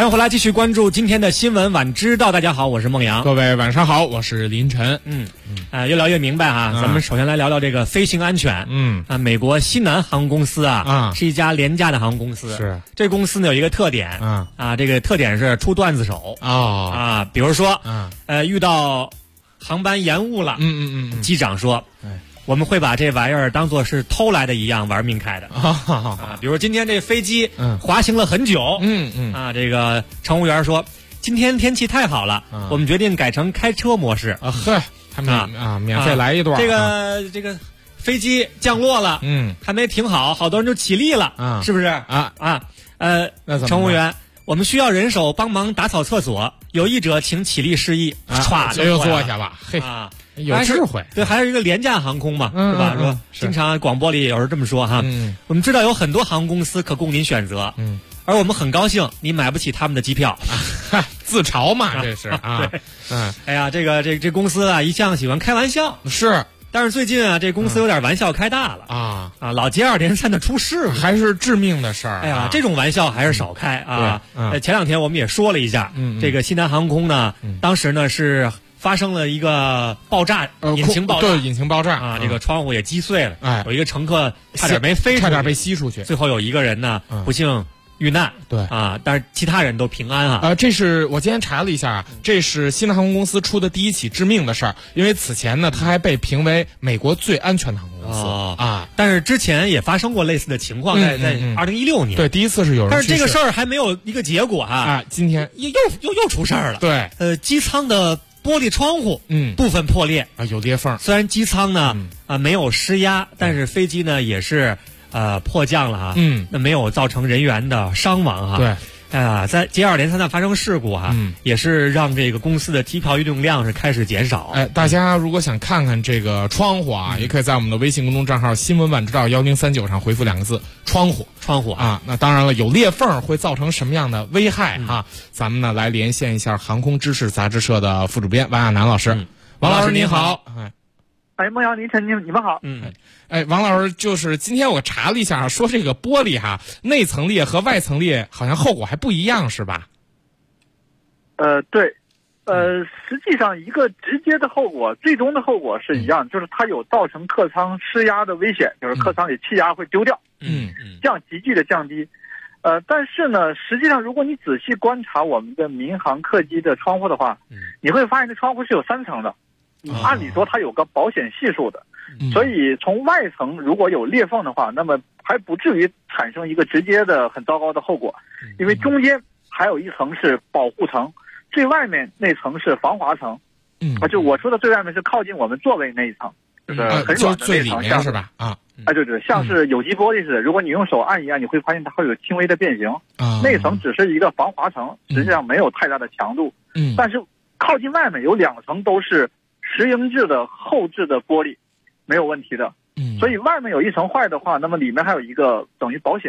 欢迎回来，继续关注今天的新闻晚知道。大家好，我是孟阳。 各位晚上好，我是林晨。 越聊越明白哈。咱们首先来聊聊这个飞行安全。美国西南航空公司是一家廉价的航空公司。 是这公司呢有一个特点这个特点是出段子手比如说遇到航班延误了，机长说。我们会把这玩意儿当作是偷来的一样玩命开的比如今天这飞机滑行了很久，这个乘务员说今天天气太好了，我们决定改成开车模式免费来一段。 这个飞机降落了，还没停好，好多人就起立了，是不是乘务员，我们需要人手帮忙打扫厕所，有意者请起立示意， 就又坐下吧，有智慧。 对，还是一个廉价航空嘛，是吧？说经常广播里有人这么说哈。我们知道有很多航空公司可供您选择，而我们很高兴你买不起他们的机票， 自嘲嘛，这是哎呀，这公司一向喜欢开玩笑， 是。 但是最近这公司有点玩笑开大了老接二连三的出事， 还是致命的事儿。 哎呀，这种玩笑还是少开前两天我们也说了一下，这个西南航空呢，当时呢是发生了一个爆炸，引擎爆炸， 对，引擎爆炸这个窗户也击碎了，有一个乘客差点没飞出去， 差点被吸出去， 最后有一个人呢不幸遇难， 对但是其他人都平安这是我今天查了一下这是西南航空公司出的第一起致命的事儿，因为此前呢，它还被评为美国最安全的航空公司但是之前也发生过类似的情况，在2016年， 对，第一次是有人， 但是这个事儿还没有一个结果今天又出事儿了， 对， 机舱的玻璃窗户部分破裂有裂缝， 虽然机舱呢没有施压，但是飞机呢也是迫降了那没有造成人员的伤亡对， 在接二连三的发生事故也是让这个公司的机票运动量是开始减少。 大家如果想看看这个窗户也可以在我们的微信公众账号新闻晚知道1039上回复2个字窗户那当然了，有裂缝会造成什么样的危害咱们呢来连线一下航空知识杂志社的副主编王亚楠老师。王老师您好。 孟阳凌晨你们好。 王老师，就是今天我查了一下说这个玻璃内层裂和外层裂好像后果还不一样是吧？ 对，实际上一个直接的后果，最终的后果是一样，就是它有造成客舱失压的危险，就是客舱里气压会丢掉，急剧的降低。但是呢，实际上如果你仔细观察我们的民航客机的窗户的话，你会发现这窗户是有3层的。按理说它有个保险系数的，所以从外层如果有裂缝的话，那么还不至于产生一个直接的很糟糕的后果，因为中间还有一层是保护层，最外面那层是防滑层。就我说的最外面是靠近我们座位那一层，就是很软的那层，像是吧？ 对，像是有机玻璃似的，如果你用手按一按，你会发现它会有轻微的变形。那层只是一个防滑层，实际上没有太大的强度。但是靠近外面有2层都是石英制的后置的玻璃，没有问题的。所以外面有一层坏的话，那么里面还有一个等于保险。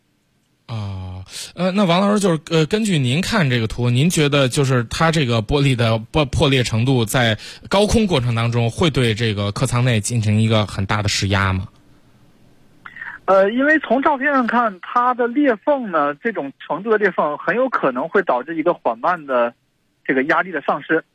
那王老师就是根据您看这个图，您觉得就是它这个玻璃的破裂程度在高空过程当中会对这个客舱内进行一个很大的施压吗？ 因为从照片上看，它的裂缝呢，这种程度的裂缝很有可能会导致一个缓慢的这个压力的丧失。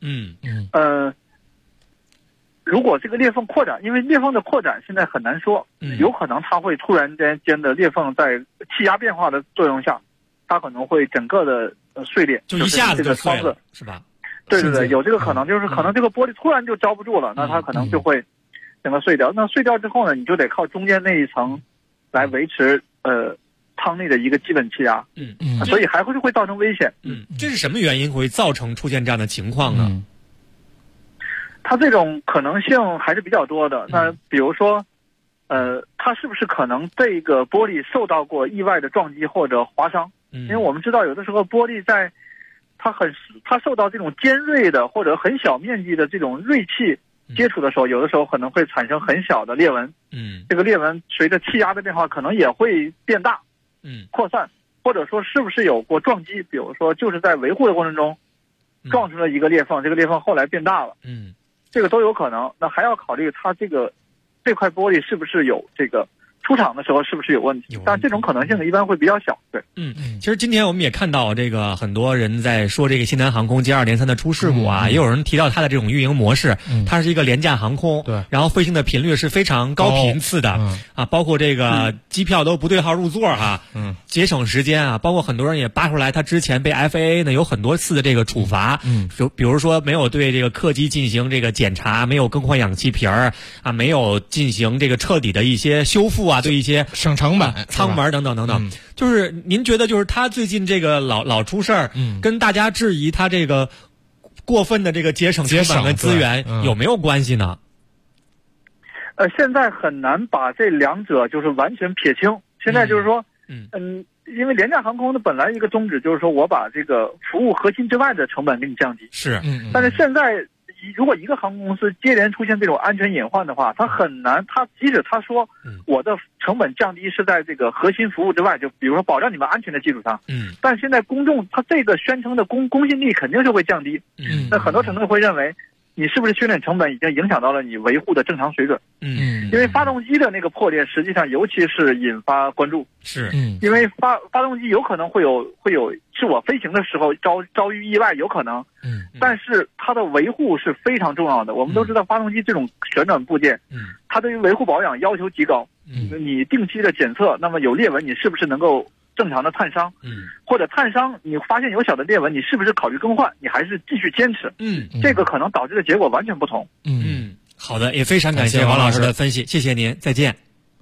如果这个裂缝扩展，因为裂缝的扩展现在很难说，有可能它会突然间的裂缝在气压变化的作用下，它可能会整个的碎裂， 就一下子就碎了，是吧？ 对，有这个可能，就是可能这个玻璃突然就罩不住了，那它可能就会整个碎掉。那碎掉之后呢，你就得靠中间那一层来维持舱内的一个基本气压，所以还会造成危险。 这是什么原因会造成出现这样的情况呢？ 它这种可能性还是比较多的。那比如说，它是不是可能这个玻璃受到过意外的撞击或者划伤？因为我们知道有的时候玻璃在它受到这种尖锐的或者很小面积的这种锐器接触的时候，有的时候可能会产生很小的裂纹。这个裂纹随着气压的变化，可能也会变大，扩散，或者说是不是有过撞击？比如说就是在维护的过程中撞出了一个裂缝，这个裂缝后来变大了。这个都有可能。那还要考虑它这块玻璃是不是有这个出厂的时候是不是有问题？但这种可能性一般会比较小。对， 其实今天我们也看到这个很多人在说这个西南航空接二连三的出事故啊，也有人提到它的这种运营模式，它是一个廉价航空，对，然后飞行的频率是非常高频次的啊，包括这个机票都不对号入座哈，节省时间啊，包括很多人也扒出来，他之前被 FAA 呢有很多次的这个处罚，就比如说没有对这个客机进行这个检查，没有更换氧气瓶儿啊，没有进行这个彻底的一些修复啊，对一些省成本、 舱门等等等等。就是您觉得，就是他最近这个老出事儿，跟大家质疑他这个过分的这个节省成本跟资源有没有关系呢？ 现在很难把这两者就是完全撇清。现在就是说，因为廉价航空的本来一个宗旨就是说我把这个服务核心之外的成本给你降低， 是， 但是现在如果一个航空公司接连出现这种安全隐患的话，它很难，它即使他说我的成本降低是在这个核心服务之外，就比如说保障你们安全的基础上，但现在公众他这个宣称的公信力肯定是会降低，那很多程度会认为你是不是训练成本已经影响到了你维护的正常水准？因为发动机的那个破裂，实际上尤其是引发关注， 是， 因为发动机有可能会有是我飞行的时候遭遇意外，有可能，但是它的维护是非常重要的。我们都知道，发动机这种旋转部件，它对于维护保养要求极高，你定期的检测，那么有裂纹，你是不是能够正常的探伤，或者探伤你发现有小的裂纹，你是不是考虑更换，你还是继续坚持，这个可能导致的结果完全不同。 好的，也非常感谢王老师的分析，谢谢您，再见。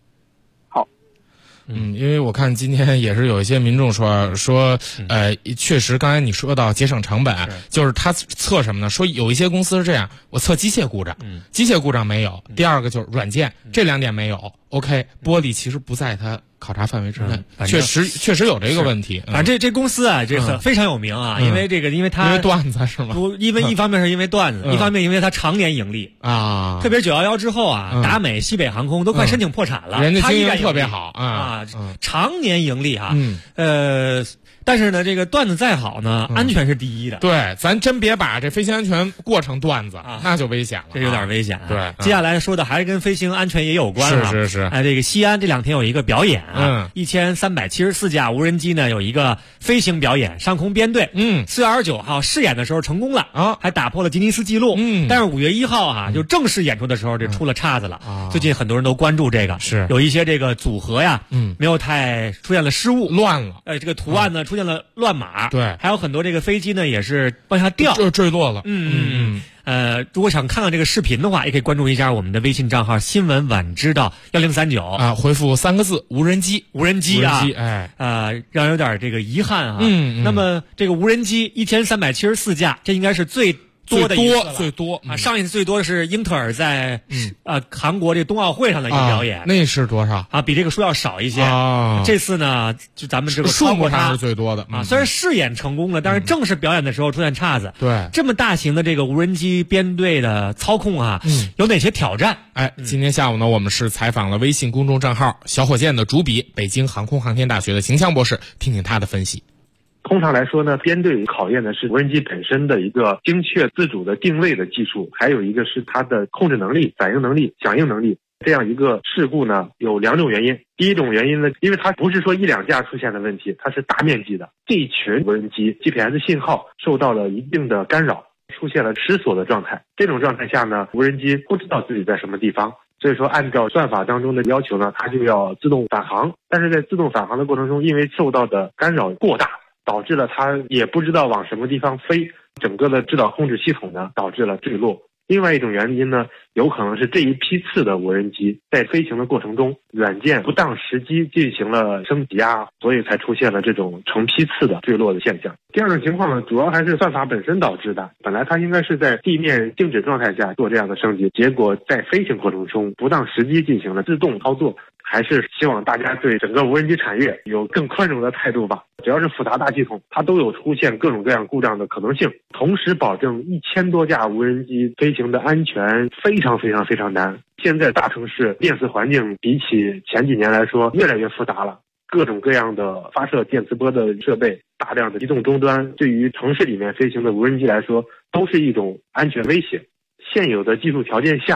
因为我看今天也是有一些民众说，确实刚才你说到节省成本，就是他测什么呢？说有一些公司是这样，我测机械故障，机械故障没有，第二个就是软件，这两点没有 ，OK， 玻璃其实不在它考察范围之内，确实有这个问题。 反正这公司啊，这非常有名啊，因为它因为段子是吗？ 因为一方面是因为段子，一方面因为它常年盈利啊，特别是911之后啊，达美、西北航空都快申请破产了， 人家经营特别好常年盈利哈，但是呢，这个段子再好呢，安全是第一的。 对，咱真别把这飞行安全过成段子，那就危险了， 这有点危险。 对， 接下来说的还是跟飞行安全也有关啊。 是。 这个西安这2天有一个表演啊，1374架无人机呢有一个飞行表演，上空编队。4月29号试演的时候成功了啊，还打破了吉尼斯纪录。但是5月1号啊，就正式演出的时候，这出了岔子了。最近很多人都关注这个， 是有一些这个组合呀，没有太出现了失误， 乱了。 这个图案呢出现了乱码， 对， 还有很多这个飞机呢也是往下掉， 坠落了。 如果想看看这个视频的话，也可以关注一下我们的微信账号新闻晚知道1039 啊，回复3个字无人机啊，让人有点这个遗憾啊。那么这个无人机1374架，这应该是最多的一次了， 最多啊！上一次最多的是英特尔在韩国这冬奥会上的一个表演， 那是多少啊？比这个数要少一些啊。这次呢，就咱们这个数目上是最多的啊。虽然试演成功了，但是正式表演的时候出现岔子。 对， 这么大型的这个无人机编队的操控啊，有哪些挑战？ 今天下午呢，我们是采访了微信公众账号小火箭的主笔，北京航空航天大学的邢强博士，听听他的分析。 通常来说呢，编队考验的是无人机本身的一个精确自主的定位的技术，还有一个是它的控制能力、反应能力、响应能力。这样一个事故呢，有2种原因。第一种原因呢，因为它不是说1-2架出现的问题，它是大面积的，这一群无人机 GPS 信号受到了一定的干扰，出现了失锁的状态。这种状态下呢，无人机不知道自己在什么地方，所以说按照算法当中的要求呢，它就要自动返航。但是在自动返航的过程中，因为受到的干扰过大，导致了它也不知道往什么地方飞，整个的制导控制系统呢导致了坠落。另外一种原因呢，有可能是这一批次的无人机在飞行的过程中，软件不当时机进行了升级啊，所以才出现了这种成批次的坠落的现象。第二种情况呢，主要还是算法本身导致的。本来它应该是在地面静止状态下做这样的升级，结果在飞行过程中不当时机进行了自动操作。还是希望大家对整个无人机产业有更宽容的态度吧。只要是复杂大系统，它都有出现各种各样故障的可能性。同时保证1000多架无人机飞行的安全，非常难。现在大城市电磁环境比起前几年来说越来越复杂了，各种各样的发射电磁波的设备，大量的移动终端，对于城市里面飞行的无人机来说，都是一种安全威胁。现有的技术条件下，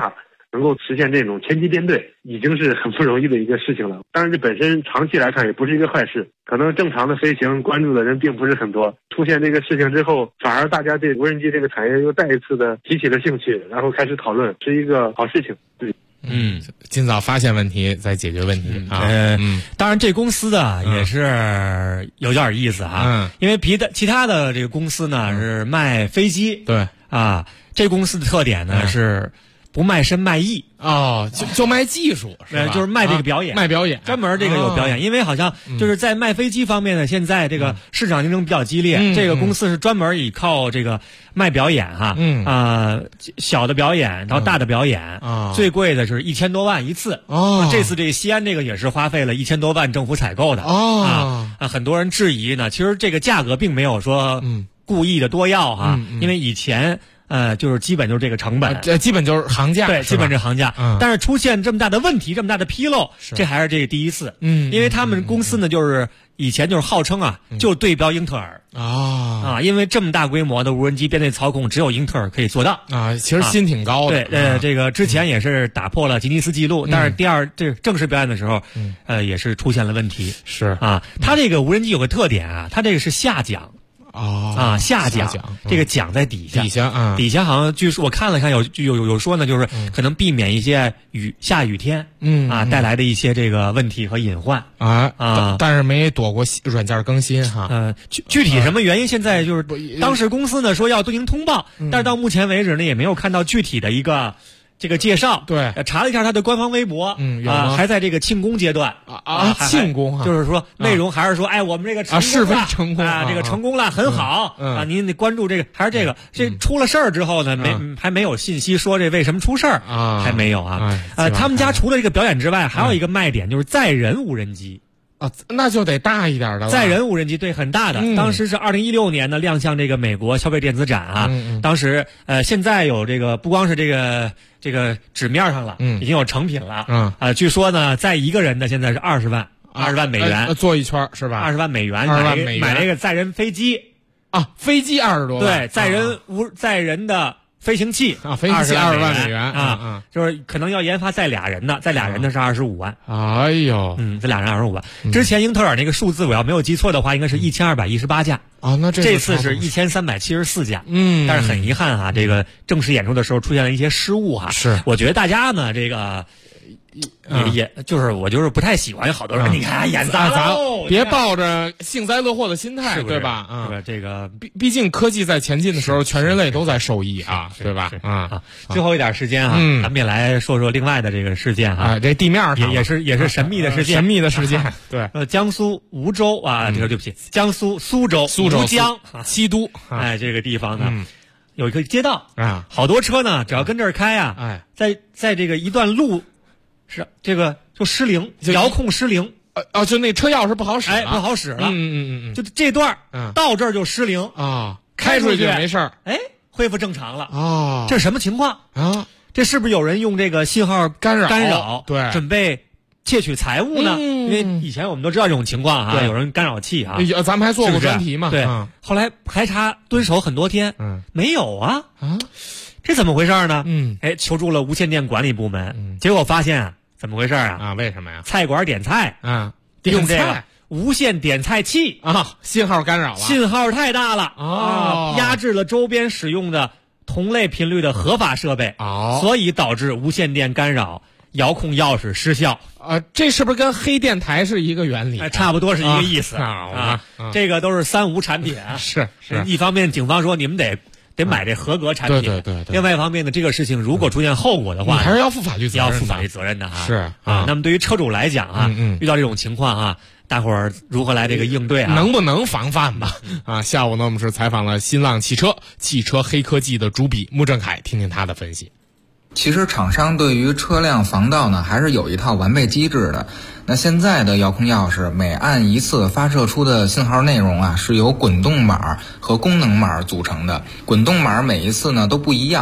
能够实现这种前期编队，已经是很不容易的一个事情了。当然这本身长期来看也不是一个坏事，可能正常的飞行关注的人并不是很多，出现这个事情之后，反而大家对无人机这个产业又再一次的提起了兴趣，然后开始讨论，是一个好事情。对。 尽早发现问题，再解决问题当然这公司呢也是有点意思哈，因为其他的这个公司呢是卖飞机， 对啊， 这公司的特点呢是不卖身卖艺就卖技术，是吧？ 就是卖这个表演， 卖表演， 专门这个有表演。因为好像就是在卖飞机方面呢，现在这个市场竞争比较激烈，这个公司是专门依靠这个卖表演小的表演到大的表演，最贵的是1000多万一次。这次这个西安这个也是花费了1000多万政府采购的很多人质疑呢，其实这个价格并没有说故意的多要因为以前。就是基本就是这个成本， 基本就是行价， 对，基本是行价。但是出现这么大的问题，这么大的纰漏，这还是这个第一次。因为他们公司呢，就是以前就是号称就对标英特尔因为这么大规模的无人机编队操控，只有英特尔可以做到其实心挺高的。 对，这个之前也是打破了吉尼斯纪录，但是这正式表演的时候，也是出现了问题。 是它这个无人机有个特点它这个是下桨。下桨，这个桨在底下，底下好像据说我看了看，有说呢，就是可能避免一些下雨天，带来的一些这个问题和隐患但是没躲过软件更新哈。 具体什么原因，现在就是当时公司呢说要对您通报，但是到目前为止呢也没有看到具体的一个。这个介绍对， 查了一下他的官方微博，还在这个庆功阶段庆功就是说内容还是说，我们这个是非成功这个成功了，很好您得关注这个，还是这个这出了事儿之后呢，还没有信息说这为什么出事儿还没有他们家除了这个表演之外，还有一个卖点就是载人无人机。 那就得大一点的了。 载人无人机对很大的，当时是2016年呢亮相这个美国消费电子展当时现在有这个不光是这个纸面上了，已经有成品了据说呢载一个人的现在是20万美元坐一圈是吧？ 20万美元买了一个载人飞机飞机20多万， 对，载人的飞行器飞行器20万美元就是可能要研发载俩人的是25万。 哎呦， 这俩人25万。之前英特尔那个数字我要没有记错的话，应该是1218架那这次是1374架。但是很遗憾这个正式演出的时候出现了一些失误是， 我觉得大家呢这个。也就是我就是不太喜欢有好多人你看演砸喽， 别抱着幸灾乐祸的心态，对吧？ 这个毕竟科技在前进的时候，全人类都在受益对吧？ 最后一点时间咱们也来说说另外的这个事件这地面上也是神秘的事件， 神秘的事件。对， 江苏梧州对不起，江苏苏州吴江七都这个地方呢。有一个街道好多车呢，只要跟这儿开在这个一段路。是这个就失灵，遥控失灵就那车钥匙不好使了， 不好使了。就这段到这儿就失灵开出去没事儿， 恢复正常了这是什么情况这是不是有人用这个信号干扰对， 准备窃取财物呢？因为以前我们都知道这种情况有人干扰器咱们还做过专题嘛。 对，后来排查蹲守很多天没有这怎么回事呢？求助了无线电管理部门，结果发现怎么回事为什么呀？ 菜馆点菜用这个无线点菜器信号干扰了， 信号太大了压制了周边使用的同类频率的合法设备所以导致无线电干扰，遥控钥匙失效这是不是跟黑电台是一个原理？ 差不多是一个意思这个都是3无产品是一方面警方说你们得买这合格产品， 对。 另外一方面呢，这个事情如果出现后果的话， 还是要负法律责任的是那么对于车主来讲遇到这种情况大伙儿如何来这个应对能不能防范吧？下午呢，我们是采访了新浪汽车黑科技的主笔穆正凯，听听他的分析。 其实厂商对于车辆防盗呢，还是有一套完备机制的。那现在的遥控钥匙每按一次发射出的信号内容是由滚动码和功能码组成的。滚动码每一次呢都不一样，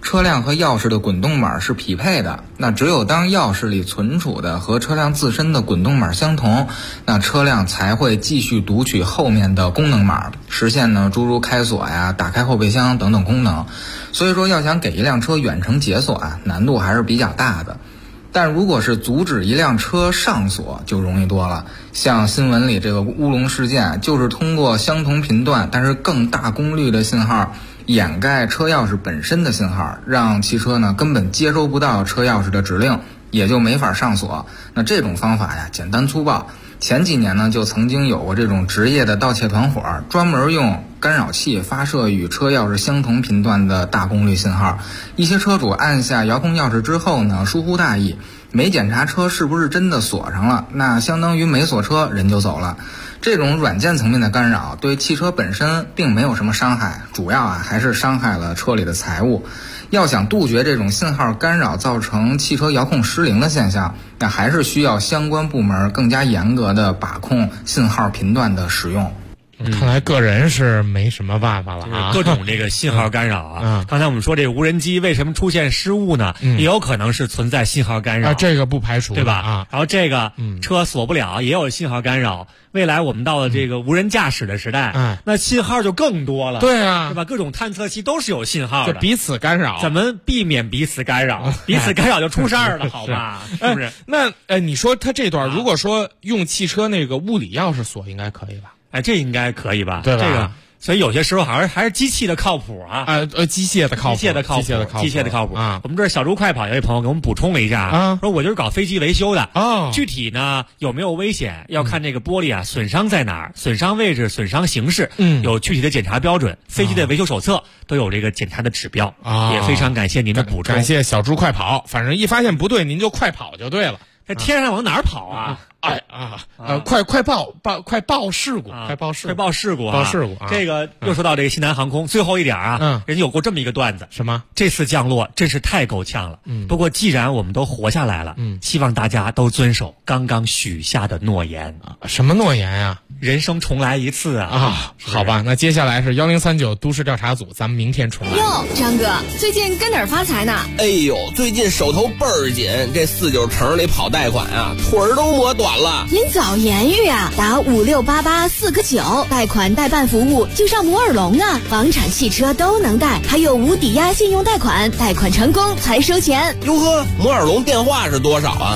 车辆和钥匙的滚动码是匹配的，那只有当钥匙里存储的和车辆自身的滚动码相同，那车辆才会继续读取后面的功能码，实现呢诸如开锁呀、打开后备箱等等功能。所以说要想给一辆车远程解锁啊，难度还是比较大的。但如果是阻止一辆车上锁就容易多了，像新闻里这个乌龙事件，就是通过相同频段但是更大功率的信号掩盖车钥匙本身的信号，让汽车呢根本接收不到车钥匙的指令，也就没法上锁。那这种方法呀简单粗暴，前几年呢就曾经有过这种职业的盗窃团伙，专门用干扰器发射与车钥匙相同频段的大功率信号。一些车主按下遥控钥匙之后呢疏忽大意，没检查车是不是真的锁上了，那相当于没锁车人就走了。这种软件层面的干扰对汽车本身并没有什么伤害，主要还是伤害了车里的财物。要想杜绝这种信号干扰造成汽车遥控失灵的现象，那还是需要相关部门更加严格的把控信号频段的使用。 看来个人是没什么办法了啊！ 各种这个信号干扰啊，刚才我们说这个无人机为什么出现失误呢？也有可能是存在信号干扰， 这个不排除， 对吧？ 啊， 然后这个车锁不了，也有信号干扰。未来我们到了这个无人驾驶的时代，那信号就更多了， 对啊， 对吧？各种探测器都是有信号的， 就彼此干扰。 怎么避免彼此干扰？彼此干扰就出事儿了，好吧？是不是？ 那你说他这段如果说用汽车那个物理钥匙锁，应该可以吧？ 这应该可以吧？ 对吧？ 这个，所以有些时候还是机器的靠谱啊！ 机械的靠谱， 机械的靠谱啊！我们这儿小猪快跑有一朋友给我们补充了一下啊，说我就是搞飞机维修的具体呢有没有危险，要看这个玻璃啊损伤在哪儿、损伤位置、损伤形式，有具体的检查标准，飞机的维修手册都有这个检查的指标啊。也非常感谢您的补充， 感谢小猪快跑，反正一发现不对您就快跑就对了。 在天上往哪儿跑啊？ 快报事故，快报事故啊！ 这个又说到这个西南航空最后一点啊，人家有过这么一个段子， 什么？ 这次降落真是太够呛了。不过既然我们都活下来了，希望大家都遵守刚刚许下的诺言。 什么诺言呀？ 人生重来一次啊！ 好吧，那接下来是1039都市调查组，咱们明天重来。 哟，张哥，最近跟哪儿发财呢？ 哎呦，最近手头倍儿紧，这49城里跑贷款啊，腿儿都磨短了。 您早言语啊，打5688-4个9，贷款代办服务就上摩尔龙啊，房产、汽车都能贷，还有无抵押信用贷款，贷款成功才收钱。 哟呵，摩尔龙电话是多少啊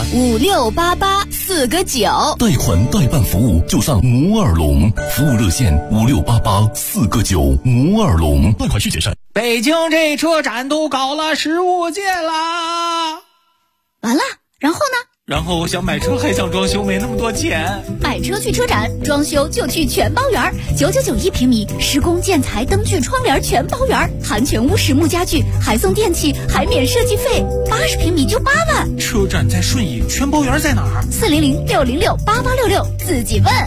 ？5688-4个9， 贷款代办服务就上摩尔龙，服务热线5688-4个9，摩尔龙，贷款需谨慎。 北京这车展都搞了15届啦， 完了，然后呢？ 然后我想买车还想装修，没那么多钱。 买车去车展，装修就去全包园，999一平米，施工建材灯具窗帘全包园，含全屋实木家具，还送电器，还免设计费，80平米就8万。 车展在顺义，全包园在哪儿 ？400-606-8866，自己问。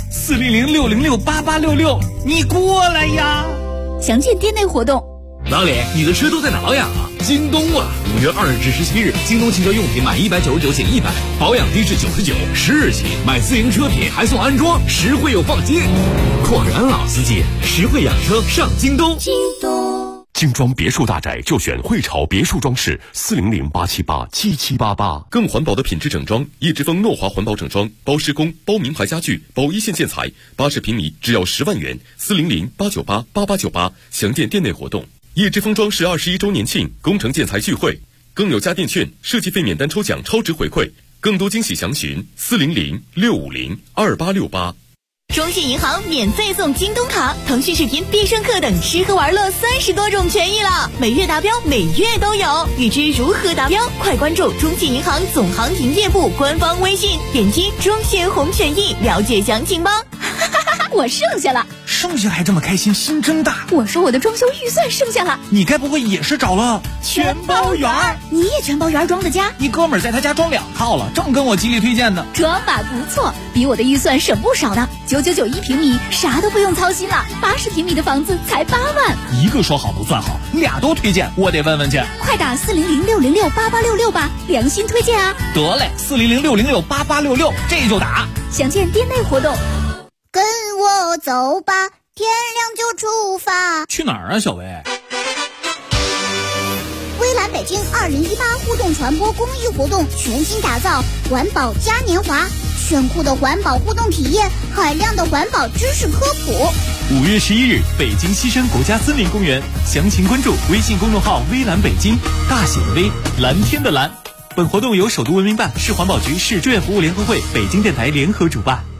400-606-8866，你过来呀！ 详见店内活动。 老李，你的车都在哪养啊？京东啊！5月2日至17日，京东汽车用品满199减100，保养低至99，10日起买自营车品还送安装，实惠又放心。果然老司机，实惠养车上京东。 京东。 精装别墅大宅就选汇潮别墅装饰，400-878-7788。更环保的品质整装，叶之峰诺华环保整装，包施工、包名牌家具、包一线建材，80平米只要10万元，400-898-8898。详见店内活动。叶之峰装饰21周年庆工程建材聚会，更有家电券、设计费免单抽奖超值回馈，更多惊喜详询400-650-2868。 中信银行免费送京东卡、腾讯视频、必胜客等吃喝玩乐30多种权益了，每月达标，每月都有。欲知如何达标，快关注中信银行总行营业部官方微信，点击中信红权益了解详情吧。 我剩下了， 剩下还这么开心，心真大。 我说我的装修预算剩下了， 你该不会也是找了全包园？你也全包园装的家？ 一哥们儿在他家装2套了，正跟我极力推荐呢。 装法不错，比我的预算省不少呢。999一平米，啥都不用操心了。80平米的房子才8万。 一个说好不算好，俩都推荐，我得问问去。 快打400-606-8866吧，良心推荐啊！ 得嘞，400-606-8866，这就打。 详见店内活动。 跟我走吧，天亮就出发。 去哪儿啊，小薇？ 微蓝北京2018互动传播公益活动全新打造环保嘉年华，炫酷的环保互动体验，海量的环保知识科普。 5月11日，北京西山国家森林公园，详情关注微信公众号“微蓝北京”，大写的微，蓝天的蓝。本活动由首都文明办、市环保局、市志愿服务联合会、北京电台联合主办。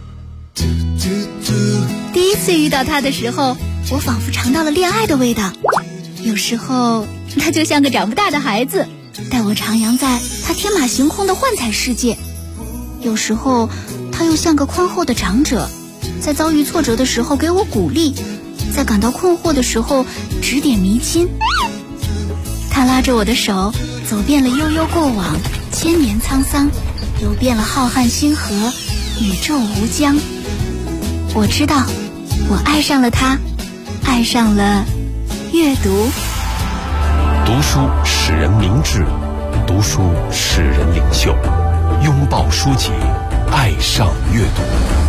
第一次遇到他的时候，我仿佛尝到了恋爱的味道。有时候他就像个长不大的孩子，带我徜徉在他天马行空的幻彩世界；有时候他又像个宽厚的长者，在遭遇挫折的时候给我鼓励，在感到困惑的时候指点迷津。他拉着我的手，走遍了悠悠过往，千年沧桑，游遍了浩瀚星河，宇宙无疆。我知道，我爱上了他，爱上了阅读。 读书使人明智，读书使人领袖。拥抱书籍，爱上阅读。